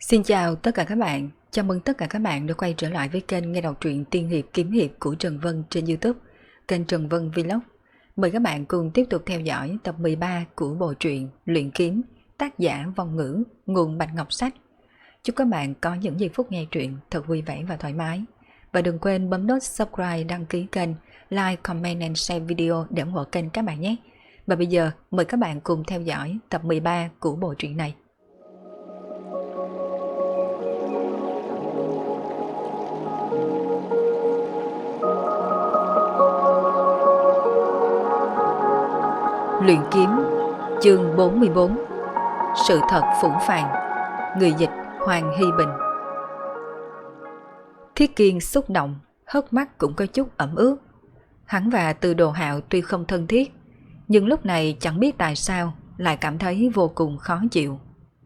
Xin chào tất cả các bạn, chào mừng tất cả các bạn đã quay trở lại với kênh nghe đọc truyện tiên hiệp kiếm hiệp của Trần Vân trên YouTube, kênh Trần Vân Vlog. Mời các bạn cùng tiếp tục theo dõi tập 13 của bộ truyện Luyện Kiếm, tác giả Vong Ngữ, nguồn Bạch Ngọc Sách. Chúc các bạn có những giây phút nghe truyện thật vui vẻ và thoải mái. Và đừng quên bấm nút subscribe, đăng ký kênh, like, comment and share video để ủng hộ kênh các bạn nhé. Và bây giờ mời các bạn cùng theo dõi tập 13 của bộ truyện này. Luyện Kiếm, chương 44. Sự thật phũ phàng. Người dịch Hoàng Hy Bình. Thiết Kiên xúc động, hốc mắt cũng có chút ẩm ướt. Hắn và Từ Đồ Hạo tuy không thân thiết, nhưng lúc này chẳng biết tại sao lại cảm thấy vô cùng khó chịu.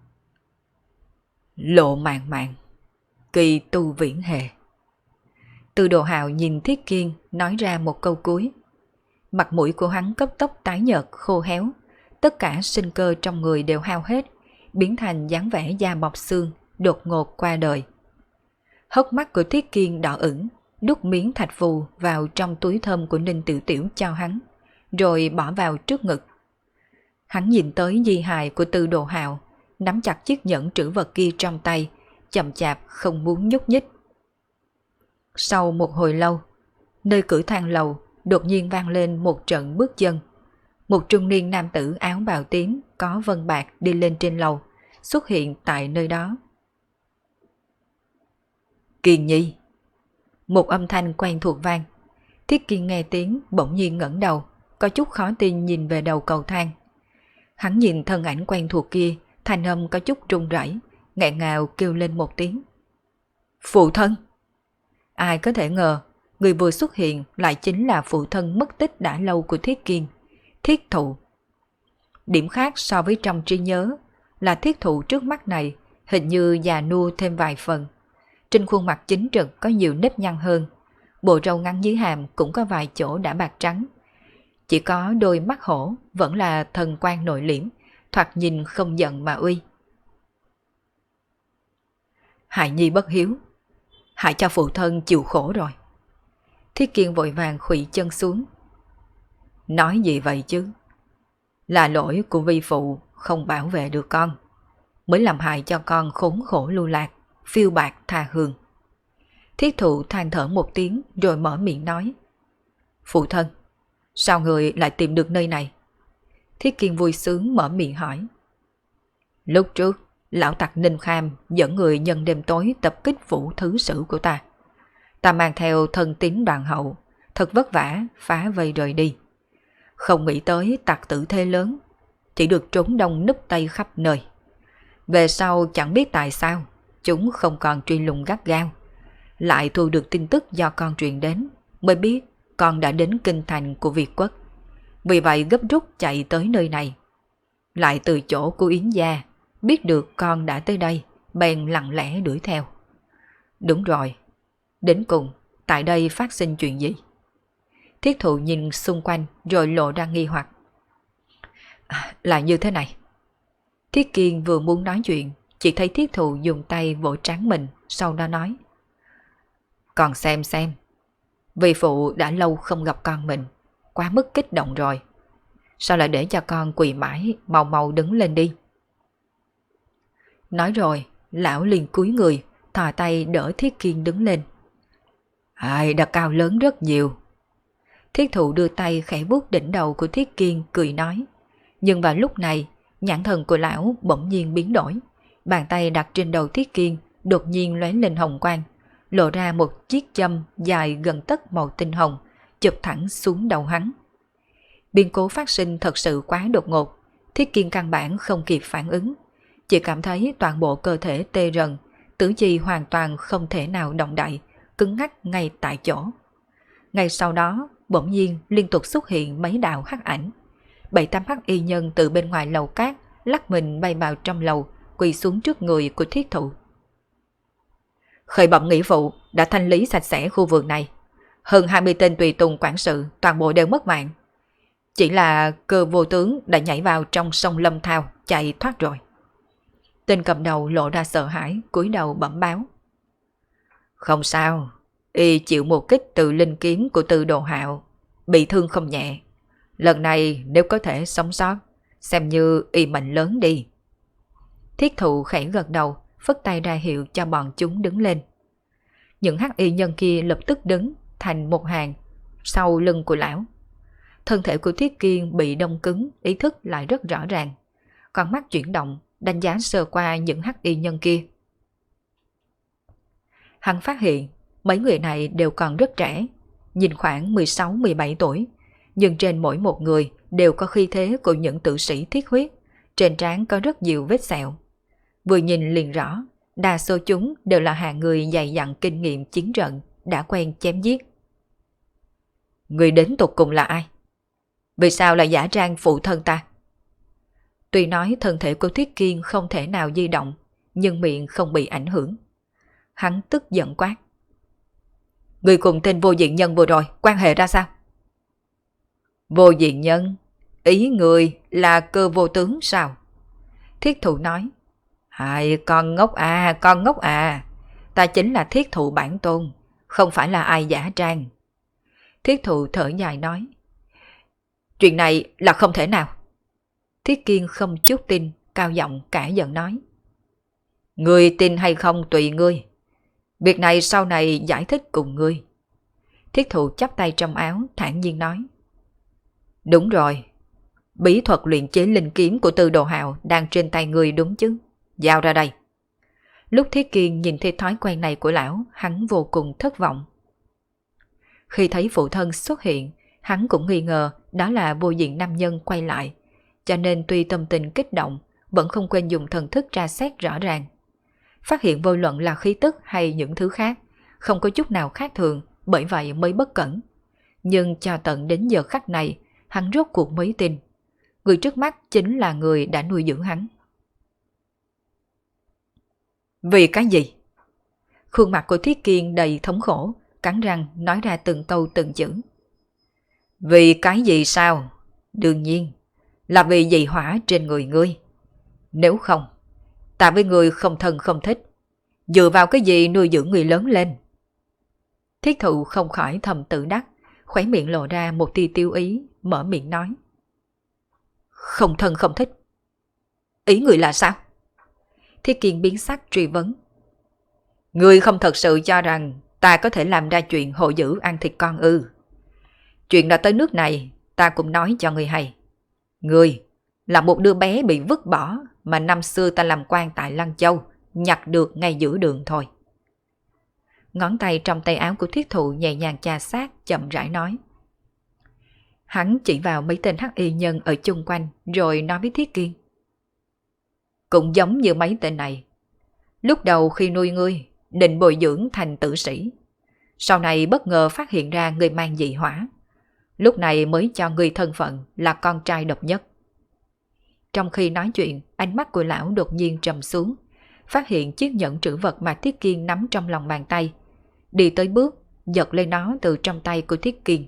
Lộ mạn mạn, kỳ tu viễn hề. Từ Đồ Hạo nhìn Thiết Kiên nói ra một câu cuối. Mặt mũi của hắn cấp tốc tái nhợt khô héo, tất cả sinh cơ trong người đều hao hết, biến thành dáng vẻ da bọc xương, đột ngột qua đời. Hốc mắt của Thiết Kiên đỏ ửng, đút miếng thạch phù vào trong túi thơm của Ninh Tiểu Tiểu cho hắn, rồi bỏ vào trước ngực. Hắn nhìn tới di hài của Từ Đồ Hạo, nắm chặt chiếc nhẫn trữ vật kia trong tay, chậm chạp không muốn nhúc nhích. Sau một hồi lâu, nơi cửa thang lầu đột nhiên vang lên một trận bước chân. Một trung niên nam tử áo bào tím có vân bạc đi lên trên lầu, xuất hiện tại nơi đó. Kiên Nhi. Một âm thanh quen thuộc vang. Thiết Kiên nghe tiếng bỗng nhiên ngẩng đầu, có chút khó tin nhìn về đầu cầu thang. Hắn nhìn thân ảnh quen thuộc kia, thanh âm có chút run rẩy, nghẹn ngào kêu lên một tiếng. Phụ thân! Ai có thể ngờ, người vừa xuất hiện lại chính là phụ thân mất tích đã lâu của Thiết Kiên, Thiết Thụ. Điểm khác so với trong trí nhớ là Thiết Thụ trước mắt này hình như già nua thêm vài phần. Trên khuôn mặt chính trực có nhiều nếp nhăn hơn, bộ râu ngắn dưới hàm cũng có vài chỗ đã bạc trắng. Chỉ có đôi mắt hổ vẫn là thần quan nội liễm, thoạt nhìn không giận mà uy. Hại nhi bất hiếu, hại cho phụ thân chịu khổ rồi. Thiết Kiên vội vàng khuỵu chân xuống. Nói gì vậy chứ? Là lỗi của vi phụ không bảo vệ được con, mới làm hại cho con khốn khổ lưu lạc, phiêu bạc tha hương. Thiết Thụ than thở một tiếng rồi mở miệng nói. Phụ thân, sao người lại tìm được nơi này? Thiết Kiên vui sướng mở miệng hỏi. Lúc trước, lão tặc Ninh Kham dẫn người nhân đêm tối tập kích phủ thứ sử của ta. Ta mang theo thân tín đoàn hậu, thật vất vả phá vây rời đi. Không nghĩ tới tặc tử thế lớn, chỉ được trốn đông núp tây khắp nơi. Về sau chẳng biết tại sao, chúng không còn truy lùng gắt gao. Lại thu được tin tức do con truyền đến, mới biết con đã đến kinh thành của Việt Quốc. Vì vậy gấp rút chạy tới nơi này. Lại từ chỗ của Yến gia, biết được con đã tới đây, bèn lặng lẽ đuổi theo. Đúng rồi. Đến cùng, tại đây phát sinh chuyện gì? Thiết Thụ nhìn xung quanh rồi lộ ra nghi hoặc. Là như thế này. Thiết Kiên vừa muốn nói chuyện, chỉ thấy Thiết Thụ dùng tay vỗ trán mình, sau đó nói. Con xem, vì phụ đã lâu không gặp con mình, quá mức kích động rồi. Sao lại để cho con quỳ mãi, mau mau đứng lên đi. Nói rồi, lão liền cúi người, thò tay đỡ Thiết Kiên đứng lên. Ai đã cao lớn rất nhiều. Thiết Thụ đưa tay khẽ vuốt đỉnh đầu của Thiết Kiên cười nói. Nhưng vào lúc này, nhãn thần của lão bỗng nhiên biến đổi. Bàn tay đặt trên đầu Thiết Kiên đột nhiên lóe lên hồng quang, lộ ra một chiếc châm dài gần tấc màu tinh hồng, chụp thẳng xuống đầu hắn. Biến cố phát sinh thật sự quá đột ngột, Thiết Kiên căn bản không kịp phản ứng, chỉ cảm thấy toàn bộ cơ thể tê rần, tứ chi hoàn toàn không thể nào động đậy, cứng ngắc ngay tại chỗ. Ngay sau đó, bỗng nhiên liên tục xuất hiện mấy đạo hắc ảnh. 7-8 hắc y nhân từ bên ngoài lầu cát lắc mình bay vào trong lầu, quỳ xuống trước người của Thiết Thụ. Khởi bẩm nghĩa vụ đã thanh lý sạch sẽ khu vườn này. Hơn 20 tên tùy tùng quản sự toàn bộ đều mất mạng. Chỉ là Cơ vô tướng đã nhảy vào trong sông Lâm Thao chạy thoát rồi. Tên cầm đầu lộ ra sợ hãi, cúi đầu bẩm báo. Không sao, y chịu một kích từ linh kiếm của Tư Đồ Hạo, bị thương không nhẹ. Lần này nếu có thể sống sót, xem như y mệnh lớn đi. Thiết Thụ khẽ gật đầu, phất tay ra hiệu cho bọn chúng đứng lên. Những hắc y nhân kia lập tức đứng thành một hàng sau lưng của lão. Thân thể của Thiết Kiên bị đông cứng, ý thức lại rất rõ ràng. Con mắt chuyển động, đánh giá sơ qua những hắc y nhân kia. Hắn phát hiện mấy người này đều còn rất trẻ, nhìn khoảng 16-17 tuổi, nhưng trên mỗi một người đều có khí thế của những tử sĩ thiết huyết, trên trán có rất nhiều vết sẹo. Vừa nhìn liền rõ, đa số chúng đều là hạng người dày dặn kinh nghiệm chiến trận, đã quen chém giết. Người đến tột cùng là ai? Vì sao lại giả trang phụ thân ta? Tuy nói thân thể của Thiết Kiên không thể nào di động, nhưng miệng không bị ảnh hưởng. Hắn tức giận quát. Người cùng tên Vô Diện Nhân vừa rồi, quan hệ ra sao? Vô Diện Nhân? Ý người là Cơ Vô Tướng sao? Thiết Thụ nói. Hai, con ngốc à, ta chính là Thiết Thụ bản tôn, không phải là ai giả trang. Thiết Thụ thở dài nói. Chuyện này là không thể nào. Thiết Kiên không chút tin, cao giọng cả giận nói. Ngươi tin hay không tùy ngươi. Việc này sau này giải thích cùng ngươi. Thiết Thụ chắp tay trong áo, thản nhiên nói. Đúng rồi, bí thuật luyện chế linh kiếm của Tư Đồ Hạo đang trên tay ngươi đúng chứ? Giao ra đây. Lúc Thiết Kiên nhìn thấy thói quen này của lão, hắn vô cùng thất vọng. Khi thấy phụ thân xuất hiện, hắn cũng nghi ngờ đó là Vô Diện nam nhân quay lại, cho nên tuy tâm tình kích động, vẫn không quên dùng thần thức tra xét rõ ràng. Phát hiện vô luận là khí tức hay những thứ khác, không có chút nào khác thường, bởi vậy mới bất cẩn. Nhưng cho tận đến giờ khắc này, hắn rốt cuộc mới tin. Người trước mắt chính là người đã nuôi dưỡng hắn. Vì cái gì? Khuôn mặt của Thiết Kiên đầy thống khổ, cắn răng nói ra từng câu từng chữ. Vì cái gì sao? Đương nhiên là vì dị hỏa trên người ngươi. Nếu không, ta với ngươi không thân không thích, dựa vào cái gì nuôi dưỡng người lớn lên? Thiết Thụ không khỏi thầm tự đắc, khóe miệng lộ ra một tia tiêu ý, mở miệng nói. Không thân không thích. Ý người là sao? Thiết Kiên biến sắc truy vấn. Ngươi không thật sự cho rằng ta có thể làm ra chuyện hộ dữ ăn thịt con ư? Chuyện đã tới nước này, ta cũng nói cho ngươi hay. Ngươi là một đứa bé bị vứt bỏ mà năm xưa ta làm quan tại Lăng Châu, nhặt được ngay giữa đường thôi. Ngón tay trong tay áo của Thiết Thụ nhẹ nhàng chà sát, chậm rãi nói. Hắn chỉ vào mấy tên hắc y nhân ở chung quanh, rồi nói với Thiết Kiên. Cũng giống như mấy tên này. Lúc đầu khi nuôi ngươi, định bồi dưỡng thành tử sĩ. Sau này bất ngờ phát hiện ra ngươi mang dị hỏa. Lúc này mới cho ngươi thân phận là con trai độc nhất. Trong khi nói chuyện, ánh mắt của lão đột nhiên trầm xuống, phát hiện chiếc nhẫn trữ vật mà Thiết Kiên nắm trong lòng bàn tay. Đi tới bước, giật lên nó từ trong tay của Thiết Kiên.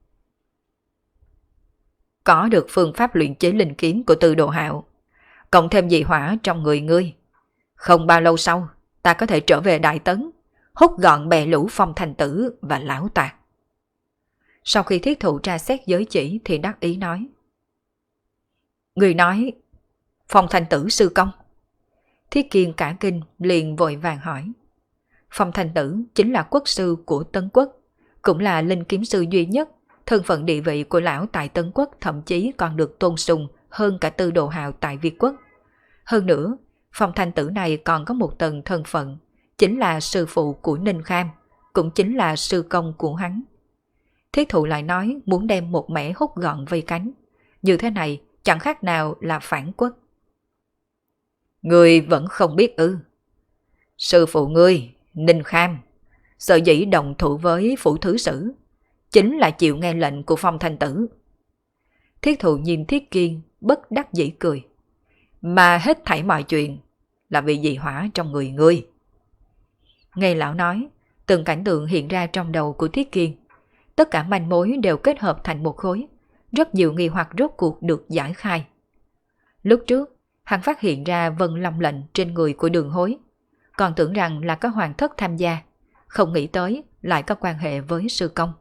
Có được phương pháp luyện chế linh kiếm của Tư Đồ Hạo, cộng thêm dị hỏa trong người ngươi. Không bao lâu sau, ta có thể trở về Đại Tấn, hút gọn bè lũ Phong Thành Tử và lão tạc. Sau khi Thiết Thụ tra xét giới chỉ thì đắc ý nói. Người nói Phong Thành Tử sư công. Thiết Kiên cả kinh liền vội vàng hỏi. Phong Thành Tử chính là quốc sư của Tân Quốc, cũng là linh kiếm sư duy nhất. Thân phận địa vị của lão tại Tân Quốc thậm chí còn được tôn sùng hơn cả Tư Đồ Hạo tại Việt Quốc. Hơn nữa, Phong Thành Tử này còn có một tầng thân phận, chính là sư phụ của Ninh Kham, cũng chính là sư công của hắn. Thiết Thụ lại nói muốn đem một mẻ hút gọn vây cánh. Như thế này chẳng khác nào là phản quốc. Ngươi vẫn không biết ư? Sư phụ ngươi, Ninh Kham, sở dĩ đồng thủ với phủ thứ sử, chính là chịu nghe lệnh của Phong Thành Tử. Thiết Thụ nhìn Thiết Kiên bất đắc dĩ cười. Mà hết thảy mọi chuyện là vì dị hỏa trong người ngươi. Nghe lão nói, từng cảnh tượng hiện ra trong đầu của Thiết Kiên. Tất cả manh mối đều kết hợp thành một khối. Rất nhiều nghi hoặc rốt cuộc được giải khai. Lúc trước, Hắn phát hiện ra vân long lệnh trên người của Đường Hối, còn tưởng rằng là có hoàng thất tham gia, không nghĩ tới lại có quan hệ với sư công.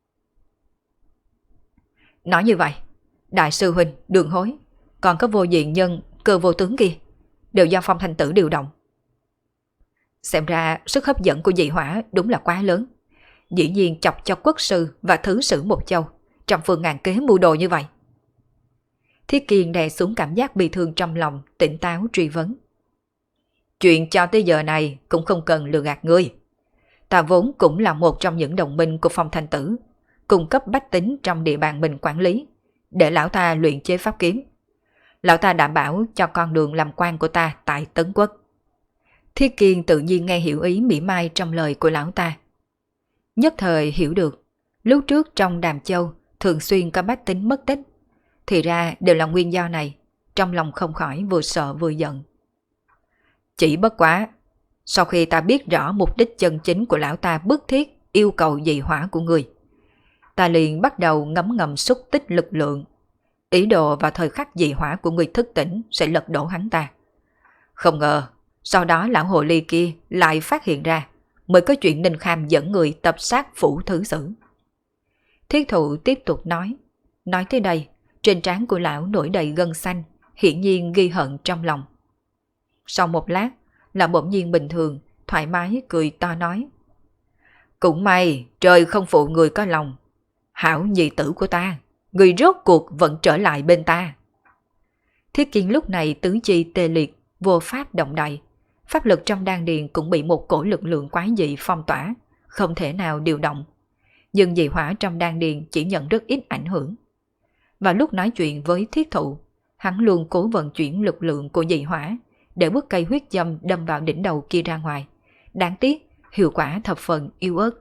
Nói như vậy, đại sư huynh, Đường Hối, còn có vô diện nhân, Cơ Vô Tướng kia, đều do Phong Thanh Tử điều động. Xem ra sức hấp dẫn của dị hỏa đúng là quá lớn, dĩ nhiên chọc cho quốc sư và thứ sử một châu trăm phương ngàn kế mưu đồ như vậy. Thiết Kiên đè xuống cảm giác bị thương trong lòng, tỉnh táo truy vấn. Chuyện cho tới giờ này cũng không cần lừa gạt ngươi. Ta vốn cũng là một trong những đồng minh của Phong Thanh Tử, cung cấp bách tính trong địa bàn mình quản lý, để lão ta luyện chế pháp kiếm. Lão ta đảm bảo cho con đường làm quan của ta tại Tấn Quốc. Thiết Kiên tự nhiên nghe hiểu ý mỉa mai trong lời của lão ta. Nhất thời hiểu được, lúc trước trong Đàm Châu thường xuyên có bách tính mất tích, thì ra đều là nguyên do này, trong lòng không khỏi vừa sợ vừa giận. Chỉ bất quá, sau khi ta biết rõ mục đích chân chính của lão ta bức thiết yêu cầu dị hỏa của người, ta liền bắt đầu ngấm ngầm xúc tích lực lượng, ý đồ vào thời khắc dị hỏa của người thức tỉnh sẽ lật đổ hắn ta. Không ngờ, sau đó lão hồ ly kia lại phát hiện ra, mới có chuyện Ninh Kham dẫn người tập sát phủ thứ sử. Thiết Thụ tiếp tục nói tới đây, trên trán của lão nổi đầy gân xanh, hiển nhiên ghi hận trong lòng. Sau một lát, là bỗng nhiên bình thường, thoải mái cười to nói. Cũng may, trời không phụ người có lòng. Hảo nhị tử của ta, người rốt cuộc vẫn trở lại bên ta. Thiết Kiên lúc này tứ chi tê liệt, vô pháp động đậy. Pháp lực trong đan điền cũng bị một cổ lực lượng quái dị phong tỏa, không thể nào điều động. Nhưng dị hỏa trong đan điền chỉ nhận rất ít ảnh hưởng. Và lúc nói chuyện với Thiết Thụ, hắn luôn cố vận chuyển lực lượng của dị hỏa để bức cây huyết dâm đâm vào đỉnh đầu kia ra ngoài. Đáng tiếc, hiệu quả thập phần yếu ớt.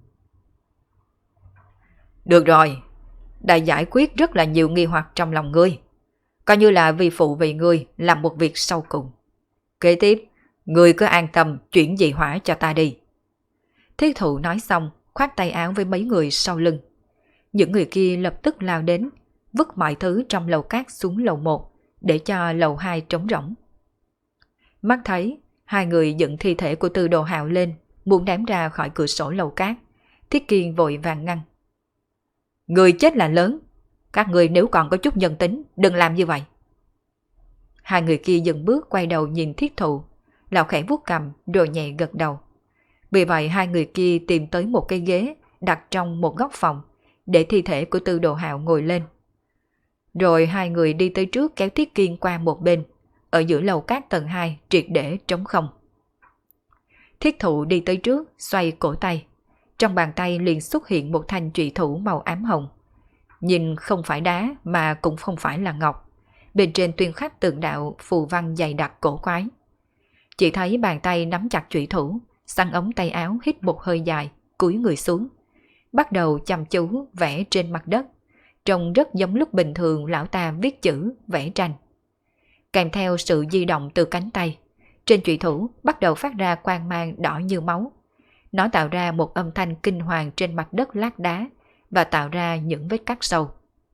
Được rồi, đã giải quyết rất là nhiều nghi hoặc trong lòng ngươi. Coi như là vì phụ vì ngươi làm một việc sau cùng. Kế tiếp, ngươi cứ an tâm chuyển dị hỏa cho ta đi. Thiết Thụ nói xong, khoát tay áo với mấy người sau lưng. Những người kia lập tức lao đến, vứt mọi thứ trong lầu cát xuống lầu 1, để cho lầu 2 trống rỗng. Mắt thấy, hai người dựng thi thể của Tư Đồ Hạo lên, muốn ném ra khỏi cửa sổ lầu cát. Thiết Kiên vội vàng ngăn. Người chết là lớn, các người nếu còn có chút nhân tính, đừng làm như vậy. Hai người kia dừng bước quay đầu nhìn Thiết Thụ, lão khẽ vuốt cằm rồi nhẹ gật đầu. Vì vậy hai người kia tìm tới một cái ghế đặt trong một góc phòng, để thi thể của Tư Đồ Hạo ngồi lên. Rồi hai người đi tới trước kéo Thiết Kiên qua một bên, ở giữa lầu cát tầng 2 triệt để trống không. Thiết Thụ đi tới trước, xoay cổ tay. Trong bàn tay liền xuất hiện một thanh trụy thủ màu ám hồng. Nhìn không phải đá mà cũng không phải là ngọc. Bên trên tuyên khắc tượng đạo phù văn dày đặc cổ quái. Chỉ thấy bàn tay nắm chặt trụy thủ, xăng ống tay áo hít một hơi dài, cúi người xuống. Bắt đầu chăm chú vẽ trên mặt đất. Trông rất giống lúc bình thường lão ta viết chữ, vẽ tranh. Kèm theo sự di động từ cánh tay, trên trụy thủ bắt đầu phát ra quang mang đỏ như máu. Nó tạo ra một âm thanh kinh hoàng trên mặt đất lát đá và tạo ra những vết cắt sâu.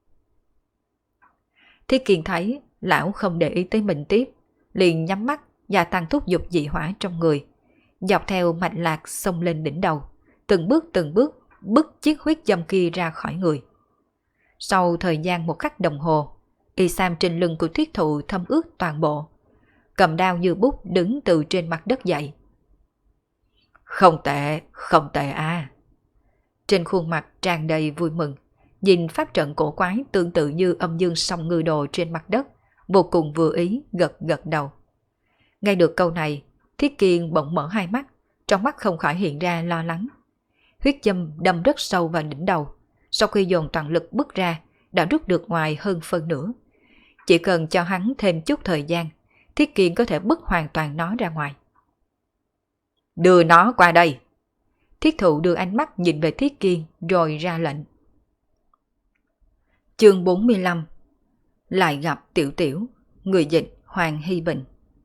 Thiết Kiên thấy lão không để ý tới mình tiếp, liền nhắm mắt và tăng thúc giục dị hỏa trong người, dọc theo mạch lạc xông lên đỉnh đầu, từng bước bứt chiếc huyết dâm kia ra khỏi người. Sau thời gian một khắc đồng hồ, y sam trên lưng của Thiết Thụ thấm ướt toàn bộ, cầm đao như bút đứng từ trên mặt đất dậy. Không tệ à. Trên khuôn mặt tràn đầy vui mừng, nhìn pháp trận cổ quái tương tự như âm dương song ngư đồ trên mặt đất, vô cùng vừa ý gật đầu. Nghe được câu này, Thiết Kiên bỗng mở hai mắt, trong mắt không khỏi hiện ra lo lắng. Huyết châm đâm rất sâu vào đỉnh đầu, sau khi dồn toàn lực bứt ra, đã rút được ngoài hơn phân nửa. Chỉ cần cho hắn thêm chút thời gian, Thiết Kiên có thể bứt hoàn toàn nó ra ngoài. Đưa nó qua đây. Thiết Thụ đưa ánh mắt nhìn về Thiết Kiên rồi ra lệnh. Chương 45. Lại gặp Tiểu Tiểu. Người dịch Hoàng Hy Bình.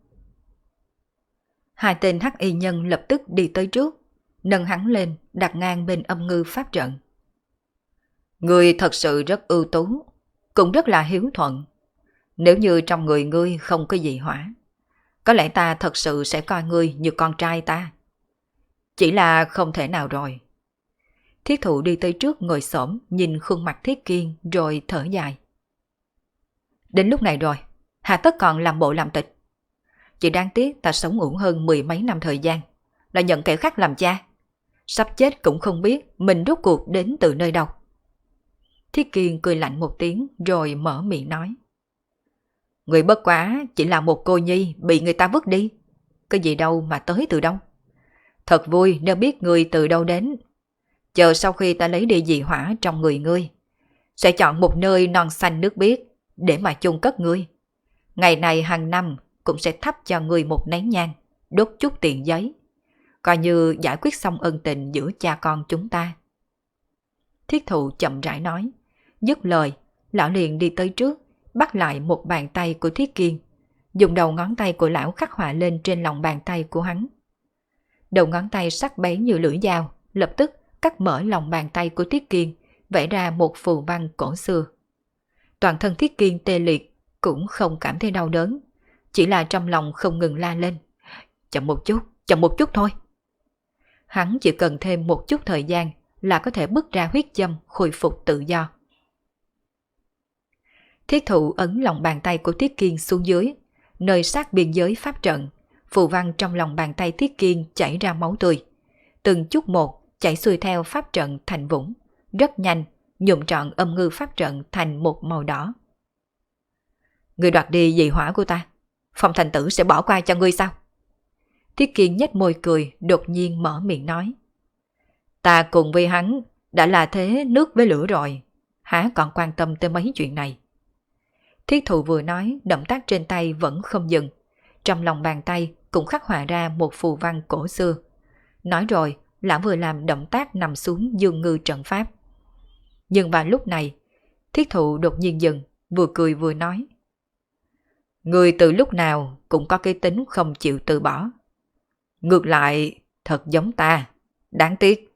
Hai tên hắc y nhân lập tức đi tới trước, nâng hắn lên đặt ngang bên âm ngư pháp trận. Người thật sự rất ưu tú, cũng rất là hiếu thuận. Nếu như trong người ngươi không có dị hỏa, có lẽ ta thật sự sẽ coi ngươi như con trai ta. Chỉ là không thể nào rồi. Thiết Thụ đi tới trước ngồi xổm nhìn khuôn mặt Thiết Kiên rồi thở dài. Đến lúc này rồi, hà tất còn làm bộ làm tịch. Chỉ đáng tiếc ta sống uổng hơn 10 mấy năm thời gian, là nhận kẻ khác làm cha. Sắp chết cũng không biết mình rốt cuộc đến từ nơi đâu. Thiết Kiên cười lạnh một tiếng rồi mở miệng nói. Người bất quá chỉ là một cô nhi bị người ta vứt đi. Cái gì đâu mà tới từ đâu. Thật vui nếu biết người từ đâu đến. Chờ sau khi ta lấy đi dị hỏa trong người ngươi, sẽ chọn một nơi non xanh nước biếc để mà chôn cất ngươi. Ngày này hàng năm cũng sẽ thắp cho ngươi một nén nhang, đốt chút tiền giấy, coi như giải quyết xong ân tình giữa cha con chúng ta. Thiết Thụ chậm rãi nói. Dứt lời, lão liền đi tới trước, bắt lại một bàn tay của Thiết Kiên, dùng đầu ngón tay của lão khắc họa lên trên lòng bàn tay của hắn. Đầu ngón tay sắc bén như lưỡi dao, lập tức cắt mở lòng bàn tay của Thiết Kiên, vẽ ra một phù văn cổ xưa. Toàn thân Thiết Kiên tê liệt, cũng không cảm thấy đau đớn, chỉ là trong lòng không ngừng la lên. Chậm một chút thôi. Hắn chỉ cần thêm một chút thời gian là có thể bứt ra huyết châm khôi phục tự do. Thiết Thụ ấn lòng bàn tay của Thiết Kiên xuống dưới, nơi sát biên giới pháp trận, phù văn trong lòng bàn tay Thiết Kiên chảy ra máu tươi. Từng chút một chảy xuôi theo pháp trận thành vũng, rất nhanh nhuộm trọn âm ngư pháp trận thành một màu đỏ. Ngươi đoạt đi dị hỏa của ta, Phong Thành Tử sẽ bỏ qua cho ngươi sao? Thiết Kiên nhếch môi cười, đột nhiên mở miệng nói. Ta cùng với hắn đã là thế nước với lửa rồi, há còn quan tâm tới mấy chuyện này. Thiết Thụ vừa nói, động tác trên tay vẫn không dừng, trong lòng bàn tay cũng khắc họa ra một phù văn cổ xưa. Nói rồi, lão vừa làm động tác nằm xuống dương ngư trận pháp. Nhưng vào lúc này, Thiết Thụ đột nhiên dừng, vừa cười vừa nói. Người từ lúc nào cũng có cái tính không chịu từ bỏ. Ngược lại, thật giống ta, đáng tiếc.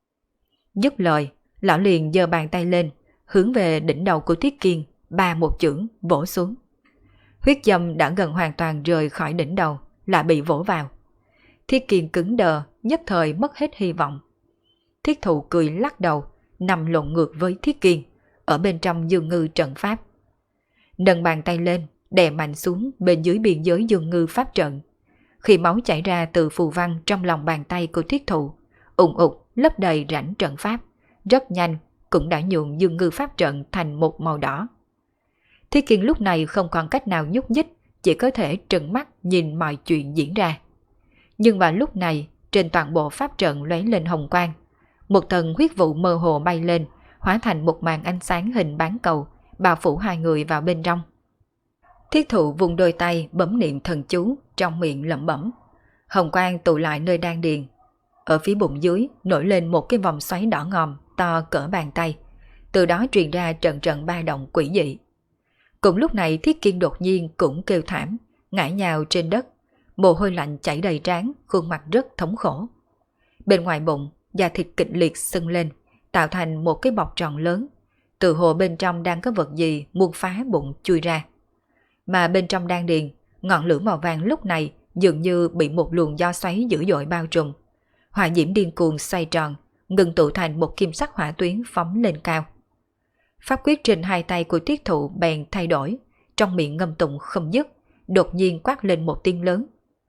Dứt lời, lão liền giơ bàn tay lên, hướng về đỉnh đầu của Thiết Kiên, ba một chưởng vỗ xuống. Huyết châm đã gần hoàn toàn rời khỏi đỉnh đầu, lại bị vỗ vào. Thiết Kiên cứng đờ, nhất thời mất hết hy vọng. Thiết Thụ cười lắc đầu, nằm lộn ngược với Thiết Kiên, ở bên trong dương ngư trận pháp. Nâng bàn tay lên, đè mạnh xuống bên dưới biên giới dương ngư pháp trận. Khi máu chảy ra từ phù văn trong lòng bàn tay của Thiết Thụ, ùn ụt lấp đầy rãnh trận pháp, rất nhanh cũng đã nhuộm dương ngư pháp trận thành một màu đỏ. Thiết Kiên lúc này không còn cách nào nhúc nhích, chỉ có thể trừng mắt nhìn mọi chuyện diễn ra. Nhưng vào lúc này, trên toàn bộ pháp trận lóe lên hồng quang, một tầng huyết vụ mơ hồ bay lên, hóa thành một màn ánh sáng hình bán cầu, bao phủ hai người vào bên trong. Thiết Thụ vùng đôi tay bấm niệm thần chú, trong miệng lẩm bẩm. Hồng quang tụ lại nơi đan điền. Ở phía bụng dưới nổi lên một cái vòng xoáy đỏ ngòm to cỡ bàn tay, từ đó truyền ra trận trận ba động quỷ dị. Cùng lúc này Thiết Kiên đột nhiên cũng kêu thảm, ngã nhào trên đất, mồ hôi lạnh chảy đầy trán, khuôn mặt rất thống khổ. Bên ngoài bụng, da thịt kịch liệt sưng lên, tạo thành một cái bọc tròn lớn, từ hồ bên trong đang có vật gì muốn phá bụng chui ra. Mà bên trong đan điền, ngọn lửa màu vàng lúc này dường như bị một luồng gió xoáy dữ dội bao trùm. Hỏa diễm điên cuồng xoay tròn, ngừng tụ thành một kim sắc hỏa tuyến phóng lên cao. Pháp quyết trên hai tay của Thiết Thụ bèn thay đổi, trong miệng ngâm tụng không dứt, đột nhiên quát lên một tiếng lớn.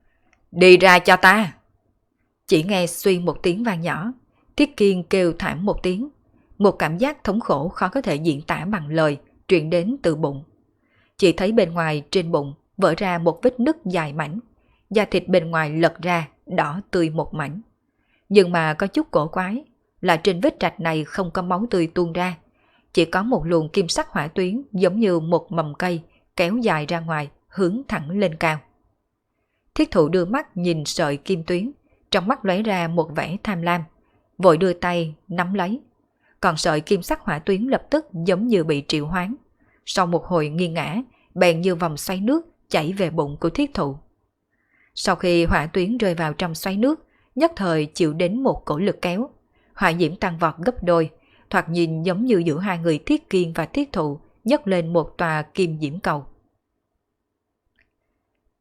Đi ra cho ta! Chỉ nghe suy một tiếng vang nhỏ, Thiết Kiên kêu thảm một tiếng. Một cảm giác thống khổ khó có thể diễn tả bằng lời truyền đến từ bụng. Chỉ thấy bên ngoài trên bụng vỡ ra một vết nứt dài mảnh, da thịt bên ngoài lật ra, đỏ tươi một mảnh. Nhưng mà có chút cổ quái là trên vết rạch này không có máu tươi tuôn ra, chỉ có một luồng kim sắc hỏa tuyến giống như một mầm cây kéo dài ra ngoài, hướng thẳng lên cao. Thiết Thụ đưa mắt nhìn sợi kim tuyến, trong mắt lóe ra một vẻ tham lam, vội đưa tay nắm lấy. Còn sợi kim sắc hỏa tuyến lập tức giống như bị triệu hoán, sau một hồi nghiêng ngã, bèn như vòng xoáy nước chảy về bụng của Thiết Thụ. Sau khi hỏa tuyến rơi vào trong xoáy nước, nhất thời chịu đến một cổ lực kéo, hỏa diễm tăng vọt gấp đôi, thoạt nhìn giống như giữa hai người Thiết Kiên và Thiết Thụ nhấc lên một tòa kim diễm cầu.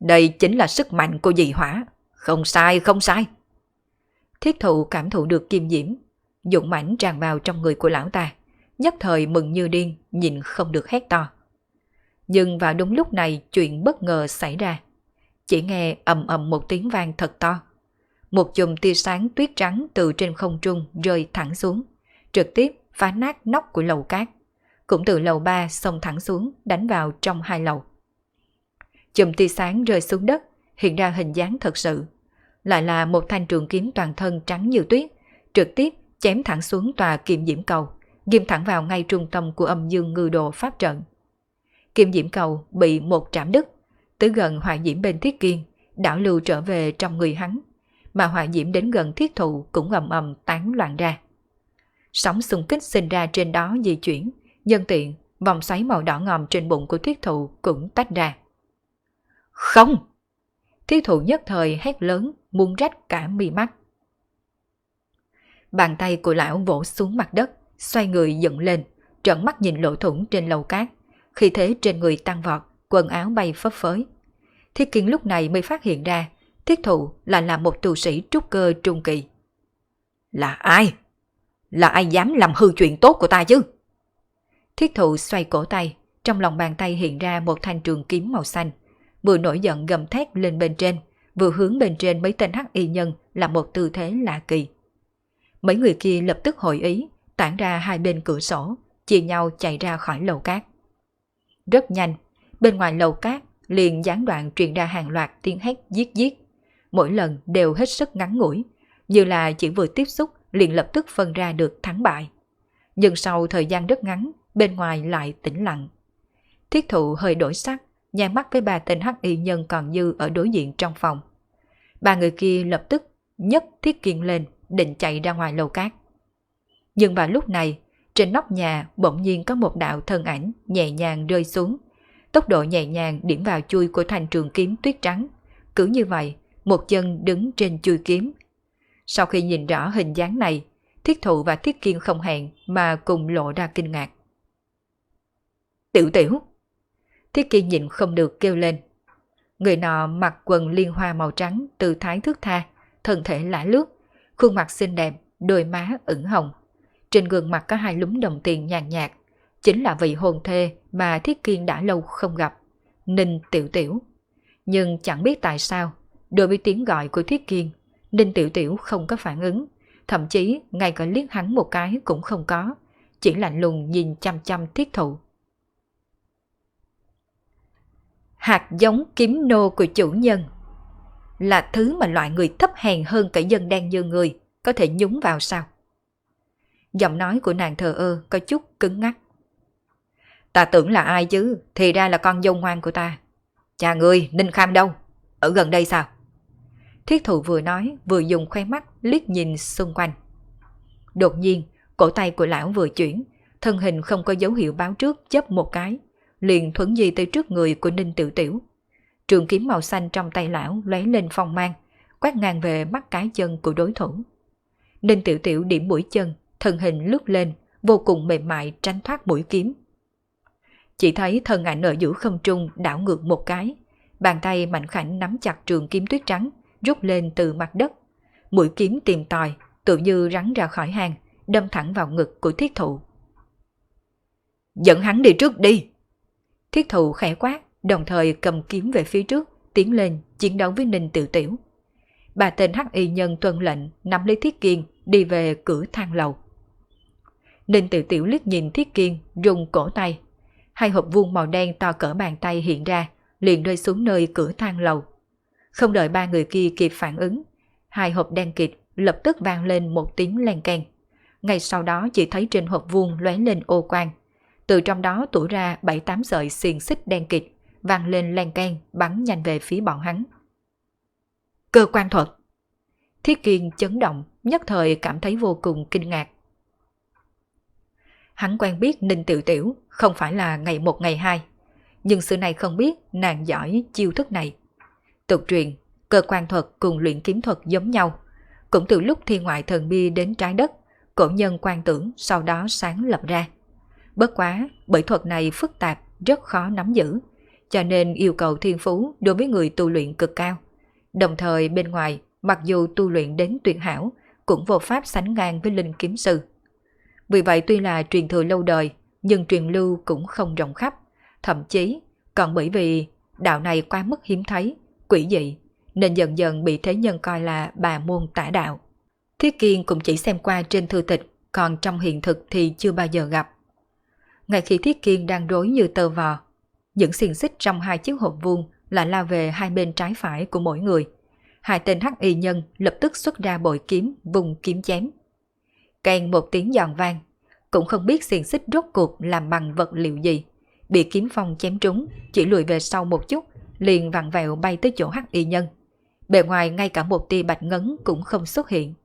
Đây chính là sức mạnh của dị hỏa. Không sai, không sai. Thiết thụ cảm thụ được kim diễm, dũng mãnh tràn vào trong người của lão ta, nhất thời mừng như điên, nhịn không được hét to. Nhưng vào đúng lúc này chuyện bất ngờ xảy ra. Chỉ nghe ầm ầm một tiếng vang thật to. Một chùm tia sáng tuyết trắng từ trên không trung rơi thẳng xuống, trực tiếp phá nát nóc của lầu cát. Cũng từ lầu 3 xông thẳng xuống, đánh vào trong 2 lầu. Chùm tia sáng rơi xuống đất, hiện ra hình dáng thật sự. Lại là một thanh trường kiếm toàn thân trắng như tuyết, trực tiếp chém thẳng xuống tòa kim diễm cầu, ghim thẳng vào ngay trung tâm của âm dương ngư đồ pháp trận. Kim diễm cầu bị một trảm đứt, tới gần hỏa diễm bên Thiết Kiên, đảo lưu trở về trong người hắn, mà hỏa diễm đến gần Thiết Thụ cũng ầm ầm tán loạn ra. Sóng xung kích sinh ra trên đó di chuyển, nhân tiện vòng xoáy màu đỏ ngòm trên bụng của Thiết Thụ cũng tách ra. Không! Thiết Thụ nhất thời hét lớn, muốn rách cả mi mắt. Bàn tay của lão vỗ xuống mặt đất, xoay người dựng lên, trợn mắt nhìn lỗ thủng trên lầu cát, khi thế trên người tăng vọt, quần áo bay phấp phới. Thiết Kiên lúc này mới phát hiện ra, Thiết Thụ là một tu sĩ trúc cơ trung kỳ. Là ai? Là ai dám làm hư chuyện tốt của ta chứ? Thiết Thụ xoay cổ tay, trong lòng bàn tay hiện ra một thanh trường kiếm màu xanh, vừa nổi giận gầm thét lên bên trên, vừa hướng bên trên mấy tên hắc y nhân là một tư thế lạ kỳ. Mấy người kia lập tức hội ý, tản ra hai bên cửa sổ, chia nhau chạy ra khỏi lầu cát. Rất nhanh, bên ngoài lầu cát liền gián đoạn truyền ra hàng loạt tiếng hét giết giết, mỗi lần đều hết sức ngắn ngủi, như là chỉ vừa tiếp xúc liền lập tức phân ra được thắng bại. Nhưng sau thời gian rất ngắn, bên ngoài lại tĩnh lặng. Thiết Thụ hơi đổi sắc, nhan mắt với ba tên hắc y nhân còn dư ở đối diện trong phòng. Ba người kia lập tức nhấc Thiết Kiên lên, định chạy ra ngoài lầu cát. Nhưng vào lúc này, trên nóc nhà bỗng nhiên có một đạo thân ảnh nhẹ nhàng rơi xuống, tốc độ nhẹ nhàng điểm vào chui của thanh trường kiếm tuyết trắng. Cứ như vậy, một chân đứng trên chui kiếm. Sau khi nhìn rõ hình dáng này, Thiết Thụ và Thiết Kiên không hẹn mà cùng lộ ra kinh ngạc. Tiểu Tiểu! Thiết Kiên nhịn không được kêu lên. Người nọ mặc quần liên hoa màu trắng, tư thái thướt tha, thân thể lả lướt, khuôn mặt xinh đẹp, đôi má ửng hồng. Trên gương mặt có hai lúm đồng tiền nhàn nhạt, chính là vị hôn thê mà Thiết Kiên đã lâu không gặp, Ninh Tiểu Tiểu. Nhưng chẳng biết tại sao, đối với tiếng gọi của Thiết Kiên, Ninh Tiểu Tiểu không có phản ứng, thậm chí ngay cả liếc hắn một cái cũng không có, chỉ lạnh lùng nhìn chăm chăm Thiết Thụ. Hạt giống kiếm nô của chủ nhân là thứ mà loại người thấp hèn hơn cả dân đen như người có thể nhúng vào sao? Giọng nói của nàng thờ ơ có chút cứng ngắc. Ta tưởng là ai chứ, thì ra là con dâu ngoan của ta. Cha ngươi, Ninh Kham đâu? Ở gần đây sao? Thiết Thụ vừa nói vừa dùng khoe mắt liếc nhìn xung quanh. Đột nhiên, cổ tay của lão vừa chuyển, thân hình không có dấu hiệu báo trước chớp một cái, liền thuấn di tới trước người của Ninh Tiểu Tiểu. Trường kiếm màu xanh trong tay lão lóe lên phong mang, quét ngang về mắt cái chân của đối thủ. Ninh Tiểu Tiểu điểm mũi chân, thân hình lướt lên, vô cùng mềm mại tránh thoát mũi kiếm. Chỉ thấy thân ảnh ở giữa không trung đảo ngược một cái, bàn tay mạnh khảnh nắm chặt trường kiếm tuyết trắng, rút lên từ mặt đất. Mũi kiếm tìm tòi, tự như rắn ra khỏi hang, đâm thẳng vào ngực của Thiết Thụ. Dẫn hắn đi trước đi! Thiết Thụ khẽ quát, đồng thời cầm kiếm về phía trước, tiến lên chiến đấu với Ninh Tiểu Tiểu. Ba tên hắc y nhân tuân lệnh nắm lấy Thiết Kiên đi về cửa thang lầu. Ninh Tiểu Tiểu liếc nhìn Thiết Kiên, rung cổ tay. Hai hộp vuông màu đen to cỡ bàn tay hiện ra, liền rơi xuống nơi cửa thang lầu. Không đợi ba người kia kịp phản ứng, hai hộp đen kịt lập tức vang lên một tiếng len keng. Ngay sau đó chỉ thấy trên hộp vuông lóe lên ô quang, từ trong đó tủa ra 7-8 sợi xiềng xích đen kịt, vang lên len keng bắn nhanh về phía bọn hắn. Cơ quan thuật! Thiết Kiên chấn động, nhất thời cảm thấy vô cùng kinh ngạc. Hắn quen biết Ninh Tiểu Tiểu không phải là ngày một ngày hai, nhưng xưa nay không biết nàng giỏi chiêu thức này. Tục truyền, cơ quan thuật cùng luyện kiếm thuật giống nhau, cũng từ lúc thiên ngoại thần bi đến trái đất, cổ nhân quan tưởng sau đó sáng lập ra. Bất quá, bởi thuật này phức tạp, rất khó nắm giữ, cho nên yêu cầu thiên phú đối với người tu luyện cực cao. Đồng thời bên ngoài, mặc dù tu luyện đến tuyệt hảo, cũng vô pháp sánh ngang với linh kiếm sư. Vì vậy tuy là truyền thừa lâu đời, nhưng truyền lưu cũng không rộng khắp, thậm chí còn bởi vì đạo này quá mức hiếm thấy, quỷ dị, nên dần dần bị thế nhân coi là bà môn tả đạo. Thiết Kiên cũng chỉ xem qua trên thư tịch, còn trong hiện thực thì chưa bao giờ gặp. Ngay khi Thiết Kiên đang rối như tơ vò, những xiềng xích trong hai chiếc hộp vuông lại lao về hai bên trái phải của mỗi người. Hai tên hắc y nhân lập tức xuất ra bội kiếm, vùng kiếm chém. Kèn một tiếng giòn vang, cũng không biết xiềng xích rốt cuộc làm bằng vật liệu gì, bị kiếm phong chém trúng, chỉ lùi về sau một chút, liền vặn vẹo bay tới chỗ hắc y nhân. Bề ngoài ngay cả một tia bạch ngấn cũng không xuất hiện.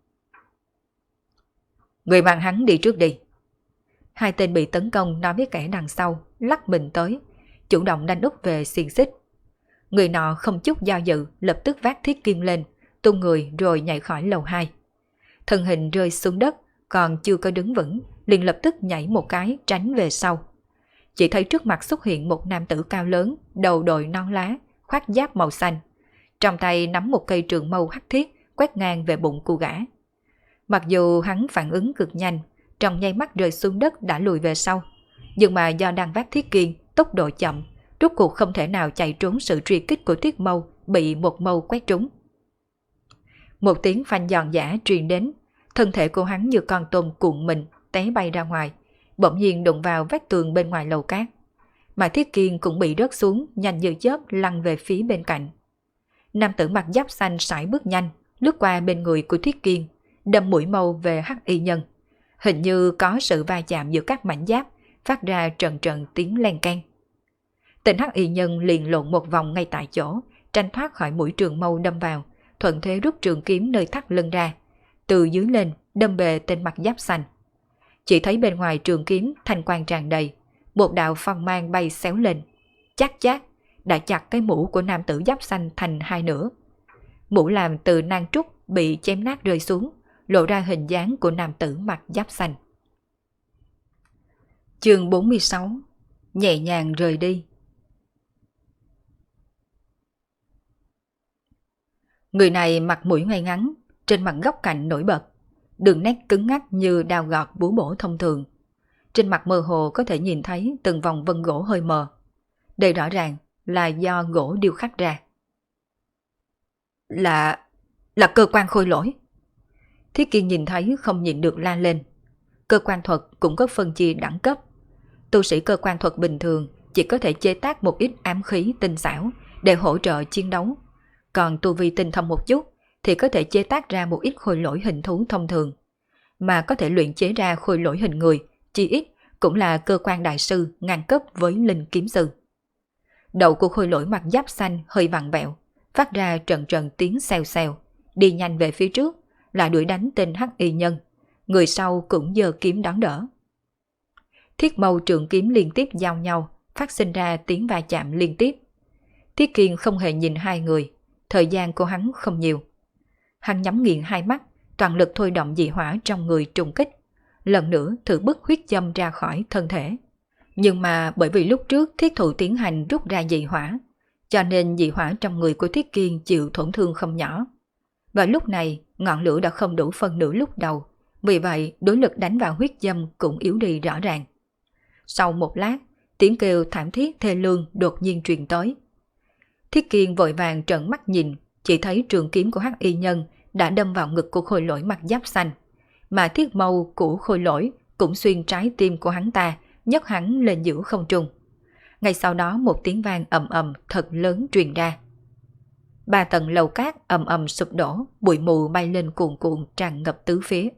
Người mang hắn đi trước đi. Hai tên bị tấn công nói với kẻ đằng sau, lắc mình tới, chủ động đánh úp về xiềng xích. Người nọ không chút do dự, lập tức vác Thiết Kiên lên, tung người rồi nhảy khỏi lầu 2. Thân hình rơi xuống đất, còn chưa có đứng vững, liền lập tức nhảy một cái tránh về sau. Chỉ thấy trước mặt xuất hiện một nam tử cao lớn, đầu đội non lá, khoác giáp màu xanh. Trong tay nắm một cây trường mâu hắc thiết quét ngang về bụng của gã. Mặc dù hắn phản ứng cực nhanh, trong nháy mắt rơi xuống đất đã lùi về sau, nhưng mà do đang vác Thiết Kiên, tốc độ chậm, rốt cuộc không thể nào chạy trốn sự truy kích của Thiết Mâu, bị một mâu quét trúng. Một tiếng phanh giòn giã truyền đến, thân thể của hắn như con tôm cuộn mình, té bay ra ngoài, bỗng nhiên đụng vào vách tường bên ngoài lầu cát. Mà Thiết Kiên cũng bị rớt xuống, nhanh như chớp lăn về phía bên cạnh. Nam tử mặc giáp xanh sải bước nhanh, lướt qua bên người của Thiết Kiên, đâm mũi mâu về hắc y nhân. Hình như có sự va chạm giữa các mảnh giáp, phát ra trận trận tiếng len keng. Tên hắc y nhân liền lộn một vòng ngay tại chỗ, tranh thoát khỏi mũi trường mâu đâm vào, thuận thế rút trường kiếm nơi thắt lưng ra, từ dưới lên đâm về tên mặc giáp xanh. Chỉ thấy bên ngoài trường kiếm thanh quang tràn đầy, một đạo phong mang bay xéo lên, chát chát đã chặt cái mũ của nam tử giáp xanh thành hai nửa. Mũ làm từ nang trúc bị chém nát rơi xuống, lộ ra hình dáng của nam tử mặc giáp xanh. Chương 46. Nhẹ nhàng rời đi. Người này mặt mũi ngay ngắn, trên mặt góc cạnh nổi bật, đường nét cứng ngắc như đao gọt búa bổ thông thường. Trên mặt mơ hồ có thể nhìn thấy từng vòng vân gỗ hơi mờ. Đây rõ ràng là do gỗ điêu khắc ra. Là cơ quan khôi lỗi. Thiết Kiên nhìn thấy không nhịn được la lên. Cơ quan thuật cũng có phân chia đẳng cấp. Tu sĩ cơ quan thuật bình thường chỉ có thể chế tác một ít ám khí tinh xảo để hỗ trợ chiến đấu. Còn tu vi tinh thâm một chút thì có thể chế tác ra một ít khôi lỗi hình thú thông thường. Mà có thể luyện chế ra khôi lỗi hình người, chỉ ít cũng là cơ quan đại sư ngang cấp với linh kiếm sư. Đầu của khôi lỗi mặc giáp xanh hơi vặn vẹo, phát ra trận trận tiếng xèo xèo, đi nhanh về phía trước là đuổi đánh tên hắc y nhân, người sau cũng giơ kiếm đón đỡ. Thiết mâu trường kiếm liên tiếp giao nhau, phát sinh ra tiếng va chạm liên tiếp. Thiết Kiên không hề nhìn hai người, thời gian của hắn không nhiều. Hắn nhắm nghiền hai mắt, toàn lực thôi động dị hỏa trong người trùng kích, lần nữa thử bức huyết châm ra khỏi thân thể. Nhưng mà bởi vì lúc trước thiết thụ tiến hành rút ra dị hỏa, cho nên dị hỏa trong người của Thiết Kiên chịu tổn thương không nhỏ. Và lúc này ngọn lửa đã không đủ phân nửa lúc đầu, vì vậy đối lực đánh vào huyết châm cũng yếu đi rõ ràng. Sau một lát, tiếng kêu thảm thiết thê lương đột nhiên truyền tới. Thiết Kiên vội vàng trợn mắt nhìn, chỉ thấy trường kiếm của hắc y nhân đã đâm vào ngực của khôi lỗi mặc giáp xanh, mà thiết mâu của khôi lỗi cũng xuyên trái tim của hắn ta, nhấc hắn lên giữa không trung. Ngay sau đó một tiếng vang ầm ầm thật lớn truyền ra. 3 tầng lầu cát ầm ầm sụp đổ, bụi mù bay lên cuồn cuộn tràn ngập tứ phía.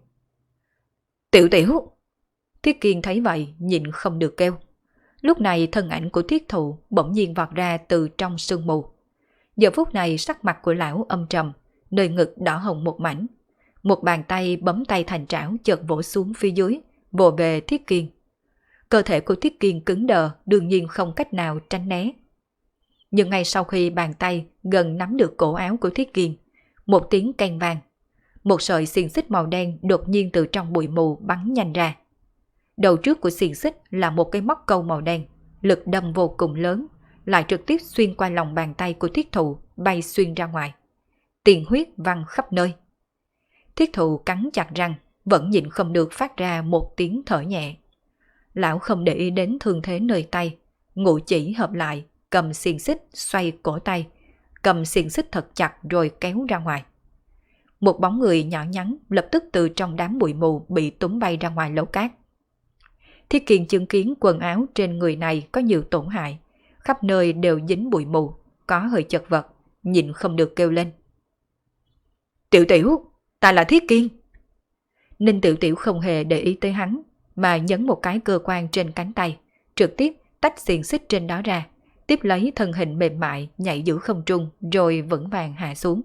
Tiểu tiểu! Thiết Kiên thấy vậy nhịn không được kêu. Lúc này thân ảnh của thiết thụ bỗng nhiên vọt ra từ trong sương mù. Giờ phút này sắc mặt của lão âm trầm, nơi ngực đỏ hồng một mảnh. Một bàn tay bấm tay thành trảo chợt vỗ xuống phía dưới, vồ về Thiết Kiên. Cơ thể của Thiết Kiên cứng đờ, đương nhiên không cách nào tránh né. Nhưng ngay sau khi bàn tay gần nắm được cổ áo của Thiết Kiên, một tiếng keng vang. Một sợi xiềng xích màu đen đột nhiên từ trong bụi mù bắn nhanh ra. Đầu trước của xiềng xích là một cái móc câu màu đen, lực đâm vô cùng lớn, lại trực tiếp xuyên qua lòng bàn tay của Thiết Thụ, bay xuyên ra ngoài. Tiền huyết văng khắp nơi. Thiết Thụ cắn chặt răng, vẫn nhịn không được phát ra một tiếng thở nhẹ. Lão không để ý đến thương thế nơi tay, ngũ chỉ hợp lại, cầm xiềng xích xoay cổ tay, cầm xiềng xích thật chặt rồi kéo ra ngoài. Một bóng người nhỏ nhắn lập tức từ trong đám bụi mù bị túm bay ra ngoài lầu cát. Thiết Kiên chứng kiến quần áo trên người này có nhiều tổn hại, khắp nơi đều dính bụi mù, có hơi chật vật, nhịn không được kêu lên. Tiểu Tiểu, ta là Thiết Kiên. Ninh Tiểu Tiểu không hề để ý tới hắn, mà nhấn một cái cơ quan trên cánh tay, trực tiếp tách xiềng xích trên đó ra, tiếp lấy thân hình mềm mại nhảy giữa không trung rồi vững vàng hạ xuống.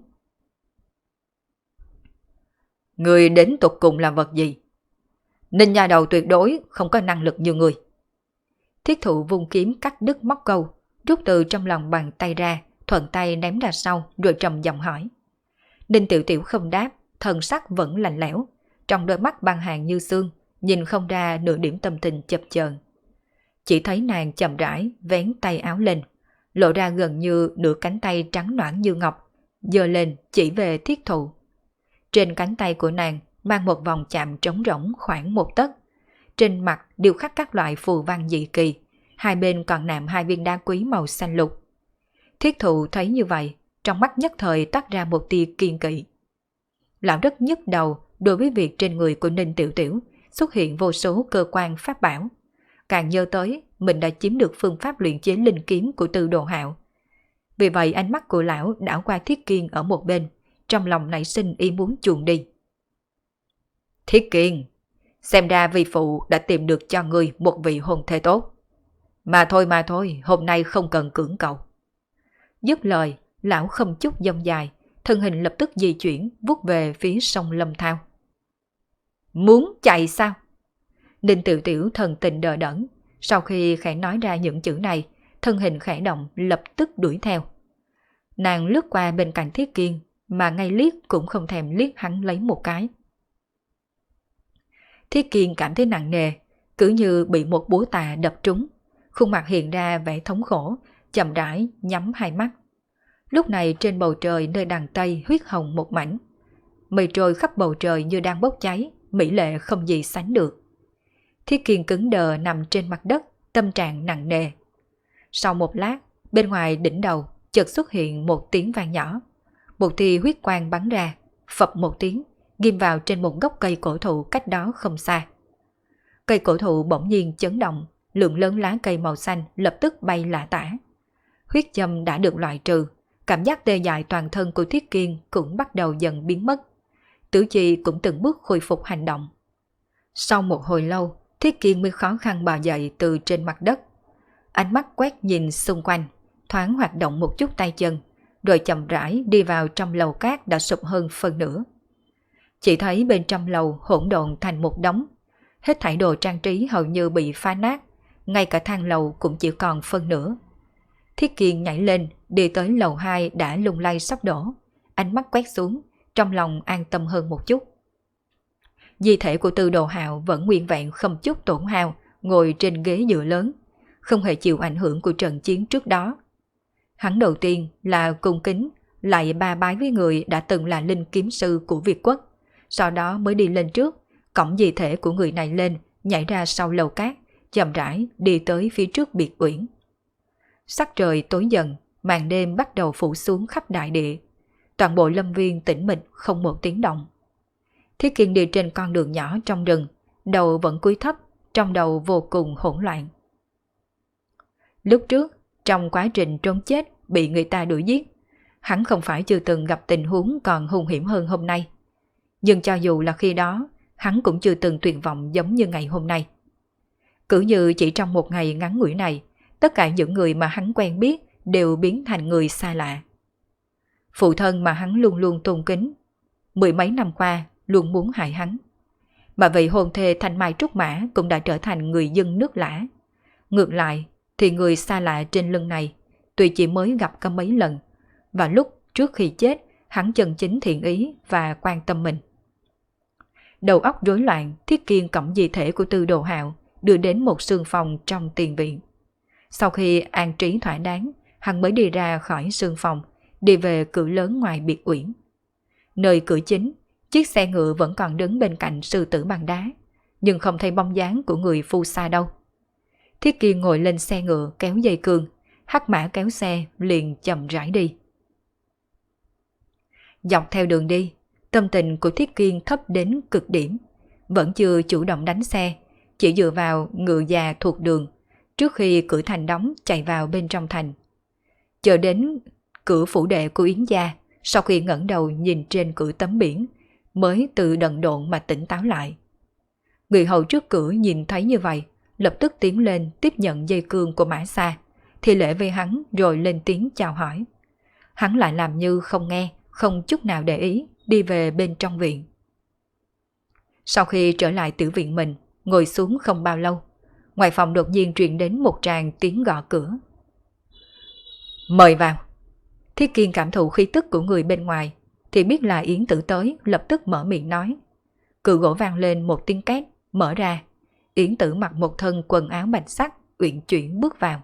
Người đến tục cùng là vật gì? Ninh nhà đầu tuyệt đối không có năng lực như người. Thiết Thụ vung kiếm cắt đứt móc câu, rút từ trong lòng bàn tay ra, thuận tay ném ra sau rồi trầm giọng hỏi. Ninh Tiểu Tiểu không đáp, thần sắc vẫn lạnh lẽo, trong đôi mắt băng hàn như xương, nhìn không ra nửa điểm tâm tình chập chờn. Chỉ thấy nàng chậm rãi vén tay áo lên, lộ ra gần như nửa cánh tay trắng nõn như ngọc, giơ lên chỉ về Thiết Thụ. Trên cánh tay của nàng mang một vòng chạm trống rỗng khoảng 1 tấc. Trên mặt điêu khắc các loại phù văn dị kỳ, hai bên còn nạm 2 viên đá quý màu xanh lục. Thiết Thụ thấy như vậy, trong mắt nhất thời toát ra một tia kiên kỵ. Lão rất nhức đầu đối với việc trên người của Ninh Tiểu Tiểu xuất hiện vô số cơ quan pháp bảo. Càng nhớ tới mình đã chiếm được phương pháp luyện chế linh kiếm của Tư Đồ Hạo. Vì vậy ánh mắt của lão đảo qua Thiết Kiên ở một bên, trong lòng nảy sinh ý muốn chuồn đi. Thiết Kiên, xem ra vi phụ đã tìm được cho ngươi một vị hôn thê tốt. Mà thôi, hôm nay không cần cưỡng cầu. Dứt lời, lão không chút dông dài, thân hình lập tức di chuyển vút về phía sông Lâm Thao. Muốn chạy sao? Ninh Tiểu Tiểu thần tình đờ đẫn, sau khi khẽ nói ra những chữ này, thân hình khẽ động lập tức đuổi theo. Nàng lướt qua bên cạnh Thiết Kiên, mà ngay liếc cũng không thèm liếc hắn lấy một cái. Thiết Kiên cảm thấy nặng nề, cứ như bị một búa tà đập trúng, khuôn mặt hiện ra vẻ thống khổ, chậm rãi nhắm hai mắt. Lúc này trên bầu trời nơi đằng Tây huyết hồng một mảnh, mây trôi khắp bầu trời như đang bốc cháy, mỹ lệ không gì sánh được. Thiết Kiên cứng đờ nằm trên mặt đất, tâm trạng nặng nề. Sau một lát, bên ngoài đỉnh đầu chợt xuất hiện một tiếng vang nhỏ, một tia huyết quang bắn ra, phập một tiếng, ghim vào trên một gốc cây cổ thụ cách đó không xa. Cây cổ thụ bỗng nhiên chấn động, lượng lớn lá cây màu xanh lập tức bay lả tả. Huyết châm đã được loại trừ, cảm giác tê dại toàn thân của Thiết Kiên cũng bắt đầu dần biến mất. Tử Chi cũng từng bước khôi phục hành động. Sau một hồi lâu, Thiết Kiên mới khó khăn bò dậy từ trên mặt đất. Ánh mắt quét nhìn xung quanh, thoáng hoạt động một chút tay chân, rồi chậm rãi đi vào trong lầu cát đã sụp hơn phần nửa. Chỉ thấy bên trong lầu hỗn độn thành một đống, hết thảy đồ trang trí hầu như bị phá nát, ngay cả thang lầu cũng chỉ còn phân nửa. Thiết Kiên nhảy lên, đi tới lầu 2 đã lung lay sắp đổ, ánh mắt quét xuống, trong lòng an tâm hơn một chút. Di thể của Tư Đồ Hạo vẫn nguyên vẹn không chút tổn hao, ngồi trên ghế dựa lớn, không hề chịu ảnh hưởng của trận chiến trước đó. Hắn đầu tiên là cung kính, lại ba bái với người đã từng là linh kiếm sư của Việt Quốc, sau đó mới đi lên trước, cõng di thể của người này lên, nhảy ra sau lầu cát, chậm rãi đi tới phía trước biệt uyển. Sắc trời tối dần, màn đêm bắt đầu phủ xuống khắp đại địa. Toàn bộ lâm viên tĩnh mịch không một tiếng động. Thiết Kiên đi trên con đường nhỏ trong rừng, đầu vẫn cúi thấp, trong đầu vô cùng hỗn loạn. Lúc trước, trong quá trình trốn chết bị người ta đuổi giết, hắn không phải chưa từng gặp tình huống còn hung hiểm hơn hôm nay. Nhưng cho dù là khi đó, hắn cũng chưa từng tuyệt vọng giống như ngày hôm nay. Cứ như chỉ trong một ngày ngắn ngủi này, tất cả những người mà hắn quen biết đều biến thành người xa lạ. Phụ thân mà hắn luôn luôn tôn kính, 10 mấy năm qua luôn muốn hại hắn. Mà vậy hôn thê Thanh Mai Trúc Mã cũng đã trở thành người dân nước lã. Ngược lại thì người xa lạ trên lưng này, tuy chỉ mới gặp có mấy lần, và lúc trước khi chết hắn chân chính thiện ý và quan tâm mình. Đầu óc rối loạn, Thiết Kiên cõng di thể của Tư Đồ Hạo đưa đến một sương phòng trong tiền viện. Sau khi an trí thỏa đáng, hắn mới đi ra khỏi sương phòng, đi về cửa lớn ngoài biệt uyển. Nơi cửa chính, chiếc xe ngựa vẫn còn đứng bên cạnh sư tử bằng đá, nhưng không thấy bóng dáng của người phu xa đâu. Thiết Kiên ngồi lên xe ngựa kéo dây cương, hắc mã kéo xe liền chậm rãi đi. Dọc theo đường đi, tâm tình của Thiết Kiên thấp đến cực điểm, vẫn chưa chủ động đánh xe, chỉ dựa vào ngựa già thuộc đường, trước khi cửa thành đóng chạy vào bên trong thành. Chờ đến cửa phủ đệ của Yến gia, sau khi ngẩng đầu nhìn trên cửa tấm biển, mới từ đần độn mà tỉnh táo lại. Người hầu trước cửa nhìn thấy như vậy, lập tức tiến lên tiếp nhận dây cương của mã xa, thì lễ với hắn rồi lên tiếng chào hỏi. Hắn lại làm như không nghe, không chút nào để ý, đi về bên trong viện. Sau khi trở lại tiểu viện mình, ngồi xuống không bao lâu, ngoài phòng đột nhiên truyền đến một tràng tiếng gõ cửa. Mời vào. Thiết Kiên cảm thụ khí tức của người bên ngoài, thì biết là Yến Tử tới, lập tức mở miệng nói. Cửa gỗ vang lên một tiếng két, mở ra. Yến Tử mặc một thân quần áo bạch sắc, uyển chuyển bước vào.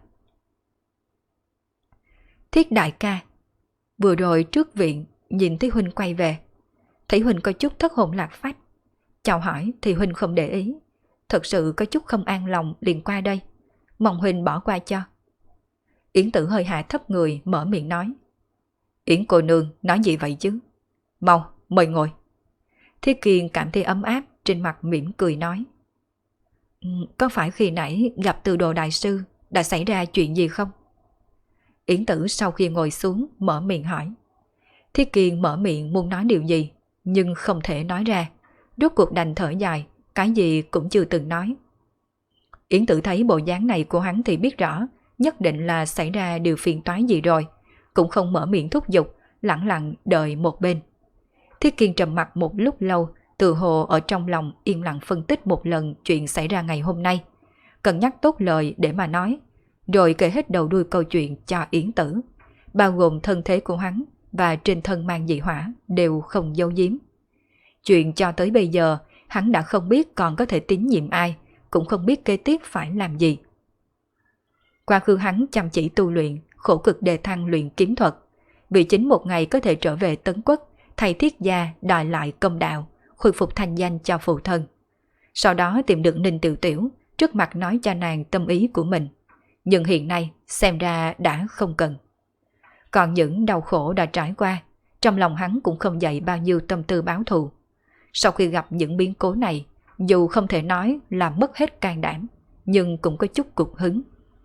Thiết đại ca, vừa rồi trước viện nhìn thấy huynh quay về, thấy huynh có chút thất hồn lạc phách. Chào hỏi thì huynh không để ý, thật sự có chút không an lòng liền qua đây, mong huynh bỏ qua cho. Yến Tử hơi hạ thấp người mở miệng nói. Yến cô nương nói gì vậy chứ? Mau, mời ngồi. Thiết Kiên cảm thấy ấm áp, trên mặt mỉm cười nói. Có phải khi nãy gặp Từ Đồ đại sư đã xảy ra chuyện gì không? Yến Tử sau khi ngồi xuống mở miệng hỏi. Thiết Kiên mở miệng muốn nói điều gì, nhưng không thể nói ra, rốt cuộc đành thở dài, cái gì cũng chưa từng nói. Yến Tử thấy bộ dáng này của hắn thì biết rõ, nhất định là xảy ra điều phiền toái gì rồi, cũng không mở miệng thúc giục, lặng lặng đợi một bên. Thiết Kiên trầm mặt một lúc lâu, tự hồ ở trong lòng yên lặng phân tích một lần chuyện xảy ra ngày hôm nay, cân nhắc tốt lời để mà nói, rồi kể hết đầu đuôi câu chuyện cho Yến Tử, bao gồm thân thế của hắn và trên thân mang dị hỏa đều không giấu giếm. Chuyện cho tới bây giờ, hắn đã không biết còn có thể tín nhiệm ai, cũng không biết kế tiếp phải làm gì. Quá khứ hắn chăm chỉ tu luyện, khổ cực đề thăng luyện kiếm thuật, vì chính một ngày có thể trở về Tấn Quốc, thay Thiết gia đòi lại công đạo, khôi phục thanh danh cho phụ thân. Sau đó tìm được Ninh Tiểu Tiểu, trước mặt nói cho nàng tâm ý của mình. Nhưng hiện nay xem ra đã không cần. Còn những đau khổ đã trải qua, trong lòng hắn cũng không dậy bao nhiêu tâm tư báo thù. Sau khi gặp những biến cố này, dù không thể nói là mất hết can đảm, nhưng cũng có chút cục hứng.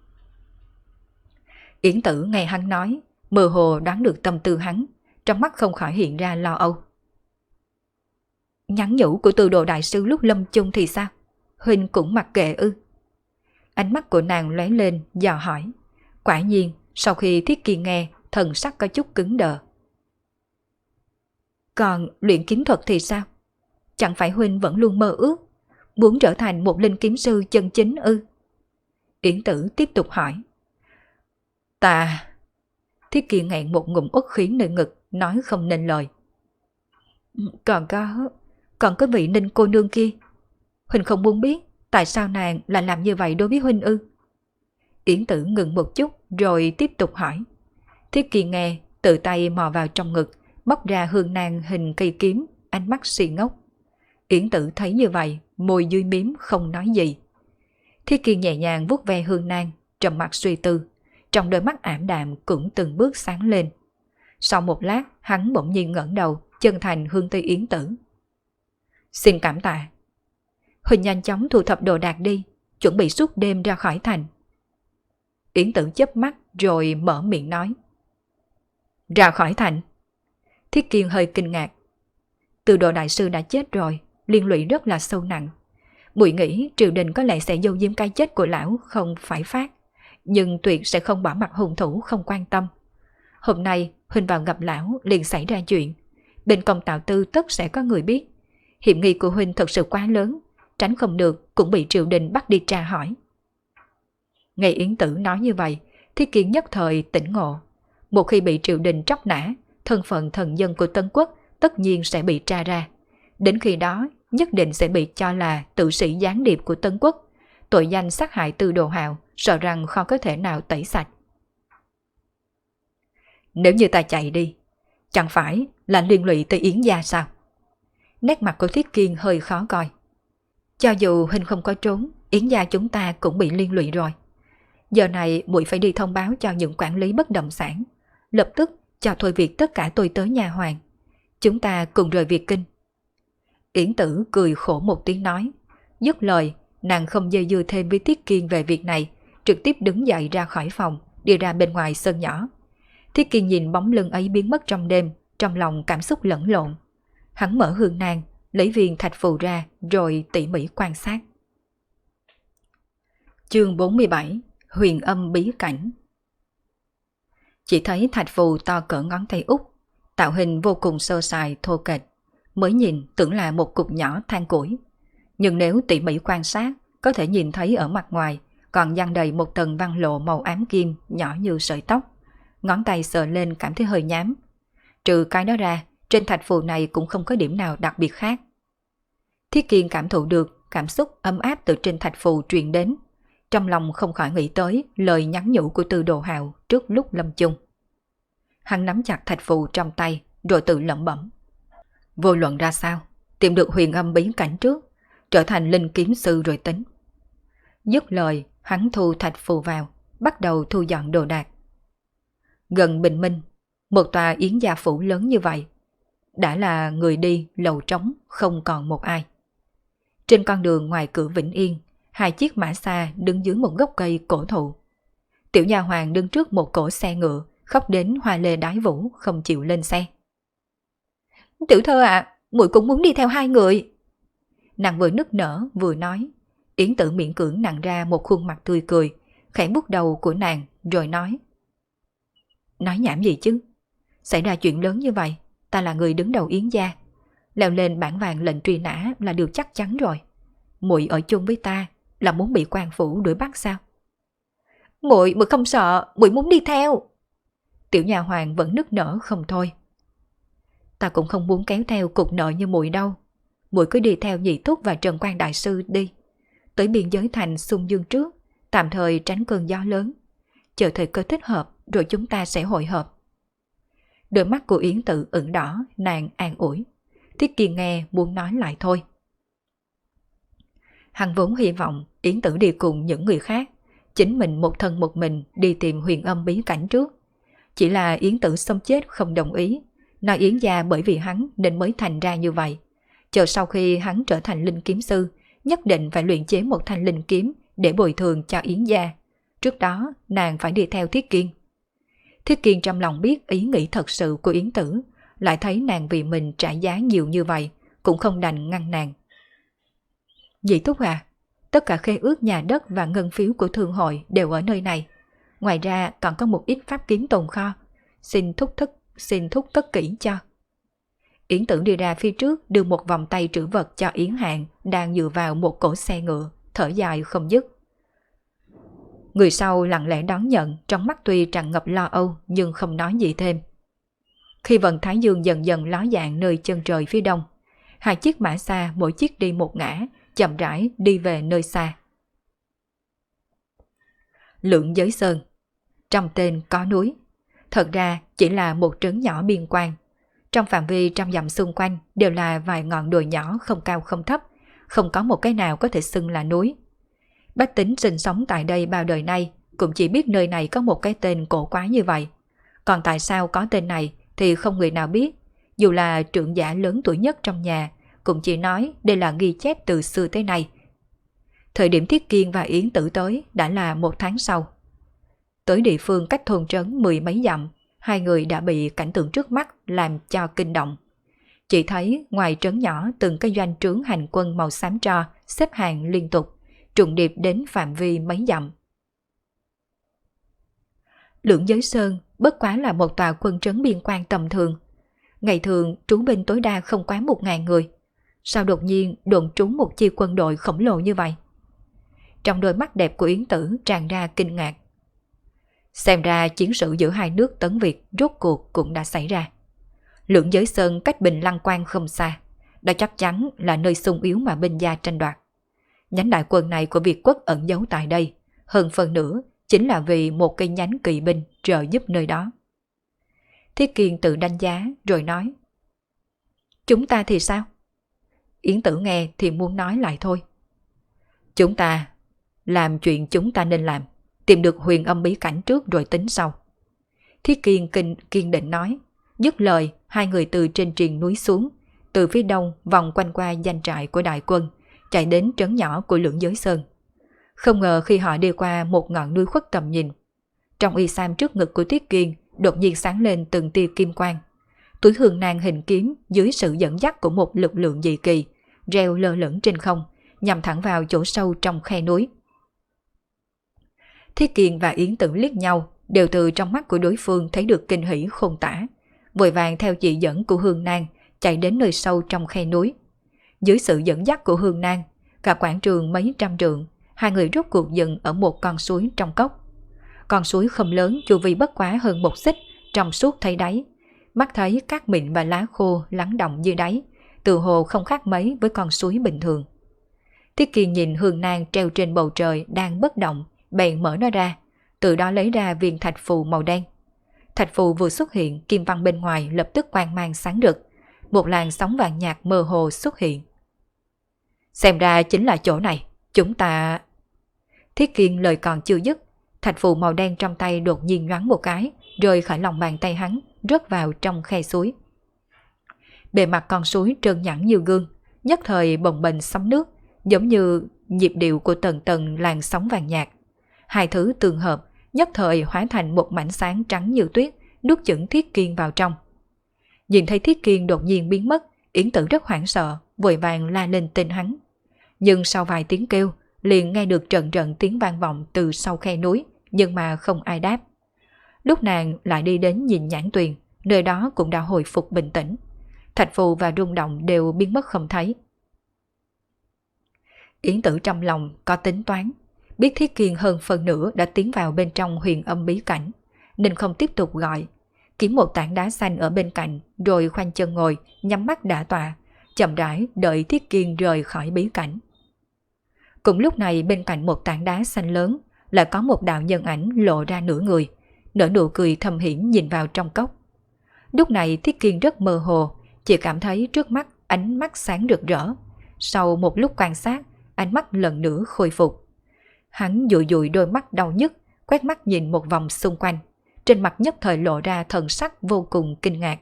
Yến Tử nghe hắn nói, mơ hồ đoán được tâm tư hắn, trong mắt không khỏi hiện ra lo âu. Nhắn nhủ của Từ Đồ đại sư lúc lâm chung thì sao? Huynh cũng mặc kệ ư? Ánh mắt của nàng lóe lên, dò hỏi. Quả nhiên, sau khi Thiết Kiên nghe, thần sắc có chút cứng đờ. Còn luyện kiếm thuật thì sao? Chẳng phải huynh vẫn luôn mơ ước, muốn trở thành một linh kiếm sư chân chính ư? Yến Tử tiếp tục hỏi. Ta... Thiết Kiên nghẹn một ngụm uất khí nơi ngực, nói không nên lời. Còn có vị Ninh cô nương kia. Huynh không muốn biết tại sao nàng lại làm như vậy đối với huynh ư? Yến Tử ngừng một chút rồi tiếp tục hỏi. Thiết Kiên nghe, tự tay mò vào trong ngực, móc ra hương nang hình cây kiếm, ánh mắt si ngốc. Yến Tử thấy như vậy, môi dưới miếm không nói gì. Thiết Kiên nhẹ nhàng vuốt ve hương nang, trầm mặt suy tư, trong đôi mắt ảm đạm cũng từng bước sáng lên. Sau một lát, hắn bỗng nhiên ngẩng đầu, chân thành hướng tới Yến Tử. Xin cảm tạ. Huynh nhanh chóng thu thập đồ đạc đi, chuẩn bị suốt đêm ra khỏi thành. Yến Tử chớp mắt rồi mở miệng nói. Ra khỏi thành? Thiết Kiên hơi kinh ngạc. Từ Đồ đại sư đã chết rồi, liên lụy rất là sâu nặng. Muội nghĩ triều đình có lẽ sẽ giấu giếm cái chết của lão không phải phát, nhưng tuyệt sẽ không bỏ mặt hung thủ không quan tâm. Hôm nay huynh vào gặp lão liền xảy ra chuyện, bên công Tào Tư tất sẽ có người biết. Hiểm nghi của huynh thật sự quá lớn, tránh không được cũng bị triều đình bắt đi tra hỏi. Nghe Yến Tử nói như vậy, Thiết Kiên nhất thời tỉnh ngộ. Một khi bị triều đình tróc nã, thân phận thần dân của Tân Quốc tất nhiên sẽ bị tra ra. Đến khi đó, nhất định sẽ bị cho là tự sĩ gián điệp của Tân Quốc. Tội danh sát hại Từ Đồ Hạo sợ rằng khó có thể nào tẩy sạch. Nếu như ta chạy đi, chẳng phải là liên lụy tới Yến gia sao? Nét mặt của Thiết Kiên hơi khó coi. Cho dù Huynh không có trốn, Yến gia chúng ta cũng bị liên lụy rồi. Giờ này muội phải đi thông báo cho những quản lý bất động sản, lập tức cho thôi việc tất cả tôi tới nhà hoàng. Chúng ta cùng rời Việt Kinh. Yến Tử cười khổ một tiếng nói. Dứt lời, nàng không dây dưa thêm với Thiết Kiên về việc này, trực tiếp đứng dậy ra khỏi phòng, đi ra bên ngoài sân nhỏ. Thiết Kiên nhìn bóng lưng ấy biến mất trong đêm, trong lòng cảm xúc lẫn lộn. Hắn mở hương nang, lấy viên thạch phù ra rồi tỉ mỉ quan sát. Chương 47: Huyền âm bí cảnh. Chỉ thấy thạch phù to cỡ ngón tay út, tạo hình vô cùng sơ sài thô kệch, mới nhìn tưởng là một cục nhỏ than củi. Nhưng nếu tỉ mỉ quan sát, có thể nhìn thấy ở mặt ngoài còn dang đầy một tầng văn lộ màu ám kim nhỏ như sợi tóc. Ngón tay sờ lên cảm thấy hơi nhám. Trừ cái đó ra, trên thạch phù này cũng không có điểm nào đặc biệt khác. Thiết Kiên cảm thụ được cảm xúc ấm áp từ trên thạch phù truyền đến. Trong lòng không khỏi nghĩ tới lời nhắn nhủ của Tư Đồ Hạo trước lúc lâm chung. Hắn nắm chặt thạch phù trong tay rồi tự lẩm bẩm. Vô luận ra sao, tìm được huyền âm bí cảnh trước, trở thành linh kiếm sư rồi tính. Dứt lời, hắn thu thạch phù vào, bắt đầu thu dọn đồ đạc. Gần bình minh, một tòa yến gia phủ lớn như vậy, đã là người đi lầu trống không còn một ai. Trên con đường ngoài cửa Vĩnh Yên, hai chiếc mã xa đứng dưới một gốc cây cổ thụ. Tiểu nha hoàng đứng trước một cỗ xe ngựa, khóc đến hoa lê đái vũ không chịu lên xe. Tiểu thơ ạ, muội cũng muốn đi theo hai người. Nàng vừa nức nở vừa nói. Yến Tử miễn cưỡng nặng ra một khuôn mặt tươi cười, khẽ vuốt đầu của nàng rồi nói. Nói nhảm gì chứ? Xảy ra chuyện lớn như vậy, ta là người đứng đầu Yến gia, leo lên bảng vàng lệnh truy nã là điều chắc chắn rồi. Muội ở chung với ta là muốn bị quan phủ đuổi bắt sao? Muội không sợ, muội muốn đi theo. Tiểu nhà hoàng vẫn nức nở không thôi. Ta cũng không muốn kéo theo cục nợ như muội đâu. Muội cứ đi theo Nhị Thúc và Trần Quan đại sư đi, tới biên giới thành Xung Dương trước, tạm thời tránh cơn gió lớn. Chờ thời cơ thích hợp rồi chúng ta sẽ hội hợp. Đôi mắt của Yến Tử ửng đỏ, nàng an ủi. Thiết Kiên nghe muốn nói lại thôi. Hắn vốn hy vọng Yến Tử đi cùng những người khác, chính mình một thân một mình đi tìm huyền âm bí cảnh trước. Chỉ là Yến Tử sống chết không đồng ý, nói Yến gia bởi vì hắn nên mới thành ra như vậy. Chờ sau khi hắn trở thành linh kiếm sư, nhất định phải luyện chế một thanh linh kiếm để bồi thường cho Yến gia. Trước đó nàng phải đi theo Thiết Kiên. Thiết Kiên trong lòng biết ý nghĩ thật sự của Yến Tử, lại thấy nàng vì mình trả giá nhiều như vậy, cũng không đành ngăn nàng. Nhị Thúc à, tất cả khế ước nhà đất và ngân phiếu của thương hội đều ở nơi này. Ngoài ra còn có một ít pháp kiếm tồn kho, xin thúc cất kỹ cho. Yến Tử đi ra phía trước đưa một vòng tay trữ vật cho Yến Hạn đang dựa vào một cỗ xe ngựa, thở dài không dứt. Người sau lặng lẽ đón nhận, trong mắt tuy tràn ngập lo âu nhưng không nói gì thêm. Khi vầng thái dương dần dần ló dạng nơi chân trời phía đông, hai chiếc mã xa mỗi chiếc đi một ngã, chậm rãi đi về nơi xa. Lượng Giới Sơn, trong tên có núi, thật ra chỉ là một trấn nhỏ biên quan. Trong phạm vi trăm dặm xung quanh đều là vài ngọn đồi nhỏ không cao không thấp, không có một cái nào có thể xưng là núi. Bách tính sinh sống tại đây bao đời nay cũng chỉ biết nơi này có một cái tên cổ quái như vậy. Còn tại sao có tên này thì không người nào biết, dù là trưởng giả lớn tuổi nhất trong nhà cũng chỉ nói đây là ghi chép từ xưa tới nay. Thời điểm Thiết Kiên và Yến Tử tới đã là một tháng sau. Tới địa phương cách thôn trấn mười mấy dặm, hai người đã bị cảnh tượng trước mắt làm cho kinh động. Chỉ thấy ngoài trấn nhỏ từng cái doanh trướng hành quân màu xám tro xếp hàng liên tục, trùng điệp đến phạm vi mấy dặm. Lượng Giới Sơn bất quá là một tòa quân trấn biên quan tầm thường. Ngày thường trú binh tối đa không quá 1.000 người. Sao đột nhiên đồn trú một chi quân đội khổng lồ như vậy? Trong đôi mắt đẹp của Yến Tử tràn ra kinh ngạc. Xem ra chiến sự giữa hai nước Tấn Việt rốt cuộc cũng đã xảy ra. Lượng Giới Sơn cách Bình Lăng Quan không xa, đã chắc chắn là nơi xung yếu mà binh gia tranh đoạt. Nhánh đại quân này của Việt Quốc ẩn giấu tại đây, hơn phần nữa chính là vì một cây nhánh kỵ binh trợ giúp nơi đó. Thiết Kiên tự đánh giá rồi nói: Chúng ta thì sao? Yến Tử nghe thì muốn nói lại thôi. Chúng ta làm chuyện chúng ta nên làm, tìm được huyền âm bí cảnh trước rồi tính sau. Thiết Kiên kiên định nói. Dứt lời, hai người từ trên triền núi xuống, từ phía đông vòng quanh qua doanh trại của đại quân, chạy đến trấn nhỏ của Lưỡng Giới Sơn. Không ngờ khi họ đi qua một ngọn núi khuất tầm nhìn, trong y sam trước ngực của Thiết Kiên đột nhiên sáng lên từng tia kim quang. Túi hương nang hình kiếm dưới sự dẫn dắt của một lực lượng dị kỳ, reo lơ lửng trên không, nhằm thẳng vào chỗ sâu trong khe núi. Thiết Kiên và Yến Tử liếc nhau, đều từ trong mắt của đối phương thấy được kinh hỉ khôn tả, vội vàng theo chỉ dẫn của Hương Nang chạy đến nơi sâu trong khe núi. Dưới sự dẫn dắt của Hương Nang, cả quảng trường mấy trăm trượng, hai người rốt cuộc dừng ở một con suối trong cốc. Con suối không lớn, chu vi bất quá hơn một xích, trong suốt thấy đáy. Mắt thấy cát mịn và lá khô lắng đọng dưới đáy, từ hồ không khác mấy với con suối bình thường. Thiết Kiên nhìn Hương Nang treo trên bầu trời đang bất động, bèn mở nó ra, từ đó lấy ra viên thạch phù màu đen. Thạch phù vừa xuất hiện, kim văn bên ngoài lập tức quang mang sáng rực, một làn sóng vàng nhạt mơ hồ xuất hiện. Xem ra chính là chỗ này, chúng ta... Thiết Kiên lời còn chưa dứt, thạch phù màu đen trong tay đột nhiên nhoáng một cái, rơi khỏi lòng bàn tay hắn, rớt vào trong khe suối. Bề mặt con suối trơn nhẵn như gương, nhất thời bồng bềnh sóng nước, giống như nhịp điệu của tầng tầng làn sóng vàng nhạt. Hai thứ tương hợp, nhất thời hóa thành một mảnh sáng trắng như tuyết, nuốt chửng Thiết Kiên vào trong. Nhìn thấy Thiết Kiên đột nhiên biến mất, Yến Tử rất hoảng sợ, vội vàng la lên tên hắn. Nhưng sau vài tiếng kêu, liền nghe được trận trận tiếng vang vọng từ sau khe núi, nhưng mà không ai đáp. Lúc nàng lại đi đến nhìn nhãn tuyền, nơi đó cũng đã hồi phục bình tĩnh. Thạch phù và rung động đều biến mất không thấy. Yến Tử trong lòng có tính toán, biết Thiết Kiên hơn phần nửa đã tiến vào bên trong huyền âm bí cảnh, nên không tiếp tục gọi, kiếm một tảng đá xanh ở bên cạnh, rồi khoanh chân ngồi, nhắm mắt đả tọa, chậm rãi đợi Thiết Kiên rời khỏi bí cảnh. Cùng lúc này bên cạnh một tảng đá xanh lớn, lại có một đạo nhân ảnh lộ ra nửa người, nở nụ cười thâm hiểm nhìn vào trong cốc. Lúc này Thiết Kiên rất mơ hồ, chỉ cảm thấy trước mắt ánh mắt sáng rực rỡ. Sau một lúc quan sát, ánh mắt lần nữa khôi phục. Hắn dụi dụi đôi mắt đau nhức, quét mắt nhìn một vòng xung quanh, trên mặt nhất thời lộ ra thần sắc vô cùng kinh ngạc.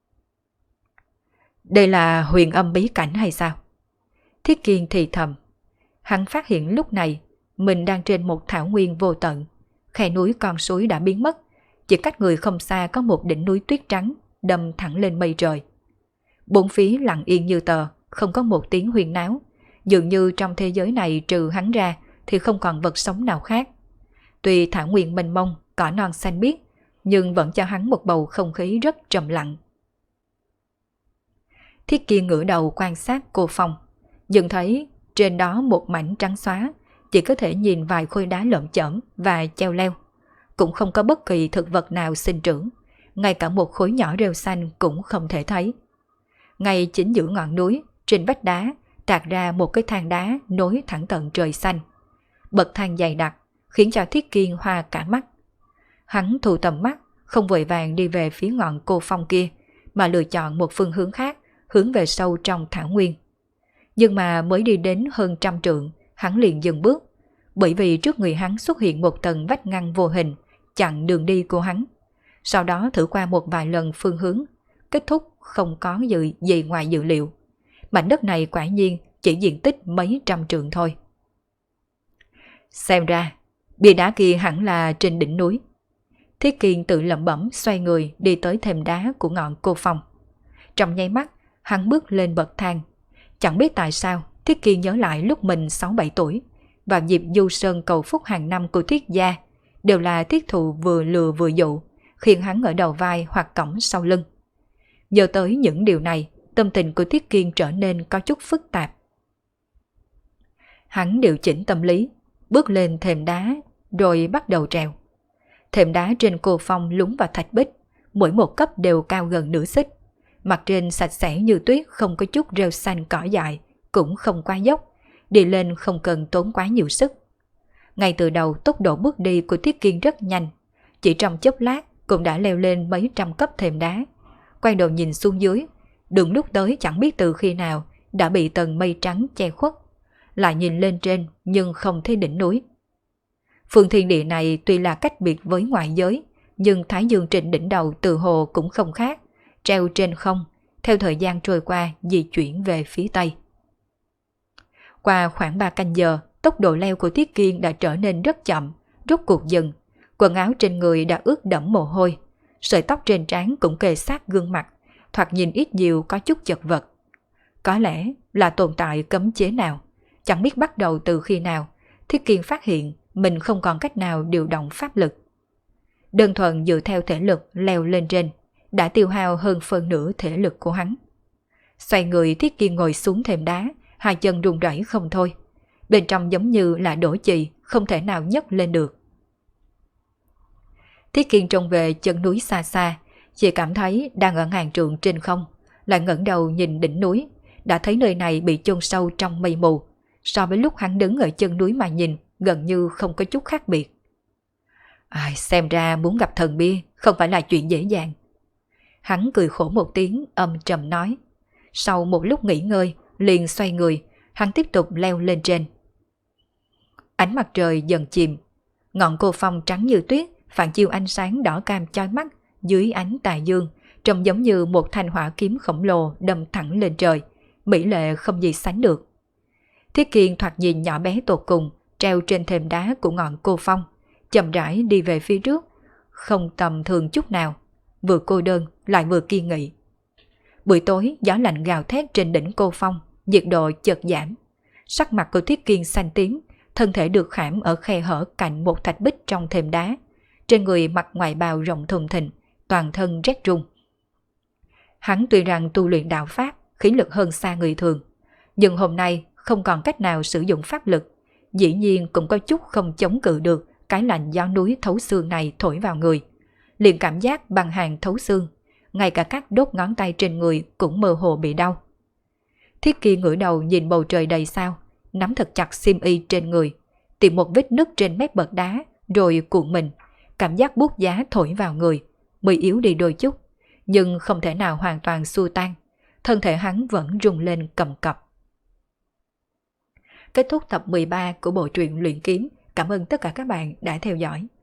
Đây là huyền âm bí cảnh hay sao? Thiết Kiên thì thầm. Hắn phát hiện lúc này mình đang trên một thảo nguyên vô tận, khe núi con suối đã biến mất, chỉ cách người không xa có một đỉnh núi tuyết trắng đâm thẳng lên mây trời. Bốn phía lặng yên như tờ, không có một tiếng huyên náo, dường như trong thế giới này trừ hắn ra thì không còn vật sống nào khác. Tuy thảo nguyên mênh mông, cỏ non xanh biếc, nhưng vẫn cho hắn một bầu không khí rất trầm lặng. Thiết Kiên ngửa đầu quan sát cô Phong, dần thấy trên đó một mảnh trắng xóa, chỉ có thể nhìn vài khối đá lởm chởm và treo leo. Cũng không có bất kỳ thực vật nào sinh trưởng, ngay cả một khối nhỏ rêu xanh cũng không thể thấy. Ngay chính giữa ngọn núi, trên vách đá, tạc ra một cái thang đá nối thẳng tận trời xanh. Bậc thang dày đặc, khiến cho Thiết Kiên hoa cả mắt. Hắn thu tầm mắt, không vội vàng đi về phía ngọn cô Phong kia, mà lựa chọn một phương hướng khác, hướng về sâu trong thảo nguyên. Nhưng mà mới đi đến hơn 100 trượng, hắn liền dừng bước, bởi vì trước người hắn xuất hiện một tầng vách ngăn vô hình, chặn đường đi của hắn. Sau đó thử qua một vài lần phương hướng, kết thúc không có gì ngoài dự liệu. Mảnh đất này quả nhiên chỉ diện tích mấy trăm trượng thôi. Xem ra, bia đá kia hẳn là trên đỉnh núi. Thiết Kiên tự lẩm bẩm xoay người đi tới thềm đá của ngọn cô Phong. Trong nháy mắt, hắn bước lên bậc thang. Chẳng biết tại sao, Thiết Kiên nhớ lại lúc mình 6-7 tuổi, vào dịp du sơn cầu phúc hàng năm của Thiết gia, đều là Thiết Thụ vừa lừa vừa dụ, khiến hắn ở đầu vai hoặc cõng sau lưng. Nhớ tới những điều này, tâm tình của Thiết Kiên trở nên có chút phức tạp. Hắn điều chỉnh tâm lý, bước lên thềm đá, rồi bắt đầu trèo. Thềm đá trên cô Phong lún vào thạch bích, mỗi một cấp đều cao gần nửa xích. Mặt trên sạch sẽ như tuyết, không có chút rêu xanh cỏ dại, cũng không quá dốc, đi lên không cần tốn quá nhiều sức. Ngay từ đầu tốc độ bước đi của Thiết Kiên rất nhanh, chỉ trong chốc lát cũng đã leo lên mấy trăm cấp thềm đá. Quay đầu nhìn xuống dưới, đường lúc tới chẳng biết từ khi nào đã bị tầng mây trắng che khuất. Lại nhìn lên trên nhưng không thấy đỉnh núi. Phương thiên địa này tuy là cách biệt với ngoại giới, nhưng thái dương trên đỉnh đầu từ hồ cũng không khác, treo trên không, theo thời gian trôi qua di chuyển về phía tây. Qua khoảng 3 canh giờ, tốc độ leo của Thiết Kiên đã trở nên rất chậm, rốt cuộc dừng. Quần áo trên người đã ướt đẫm mồ hôi, sợi tóc trên trán cũng kề sát gương mặt, thoạt nhìn ít nhiều có chút chật vật. Có lẽ là tồn tại cấm chế nào, chẳng biết bắt đầu từ khi nào, Thiết Kiên phát hiện mình không còn cách nào điều động pháp lực. Đơn thuần dựa theo thể lực leo lên trên, đã tiêu hao hơn phân nửa thể lực của hắn. Xoay người, Thiết Kiên ngồi xuống thềm đá, hai chân run rẩy không thôi. Bên trong giống như là đổ chì, không thể nào nhấc lên được. Thiết Kiên trông về chân núi xa xa, chỉ cảm thấy đang ở ngàn trượng trên không, lại ngẩng đầu nhìn đỉnh núi, đã thấy nơi này bị chôn sâu trong mây mù. So với lúc hắn đứng ở chân núi mà nhìn, gần như không có chút khác biệt. Xem ra muốn gặp thần bia không phải là chuyện dễ dàng. Hắn cười khổ một tiếng, âm trầm nói. Sau một lúc nghỉ ngơi, liền xoay người, hắn tiếp tục leo lên trên. Ánh mặt trời dần chìm, ngọn cô phong trắng như tuyết phản chiếu ánh sáng đỏ cam chói mắt dưới ánh tà dương, trông giống như một thanh hỏa kiếm khổng lồ đâm thẳng lên trời, mỹ lệ không gì sánh được. Thiết Kiên thoạt nhìn nhỏ bé tột cùng, treo trên thềm đá của ngọn cô phong, chậm rãi đi về phía trước, không tầm thường chút nào, vừa cô đơn lại vừa kiên nghị. Buổi tối gió lạnh gào thét trên đỉnh cô phong, nhiệt độ chợt giảm. Sắc mặt của Thiết Kiên xanh tím, thân thể được khảm ở khe hở cạnh một thạch bích trong thềm đá, trên người mặc ngoại bào rộng thùng thình, toàn thân rét run. Hắn tuy rằng tu luyện đạo pháp, khí lực hơn xa người thường, nhưng hôm nay không còn cách nào sử dụng pháp lực, dĩ nhiên cũng có chút không chống cự được cái lạnh gió núi thấu xương này thổi vào người, liền cảm giác băng hàn thấu xương, ngay cả các đốt ngón tay trên người cũng mơ hồ bị đau. Thiết Kiên ngửa đầu nhìn bầu trời đầy sao, nắm thật chặt xiêm y trên người, tìm một vết nứt trên mép bậc đá, rồi cuộn mình, cảm giác buốt giá thổi vào người, mới yếu đi đôi chút, nhưng không thể nào hoàn toàn xua tan, thân thể hắn vẫn rung lên cầm cập. Kết thúc tập 13 của bộ truyện Luyện Kiếm. Cảm ơn tất cả các bạn đã theo dõi.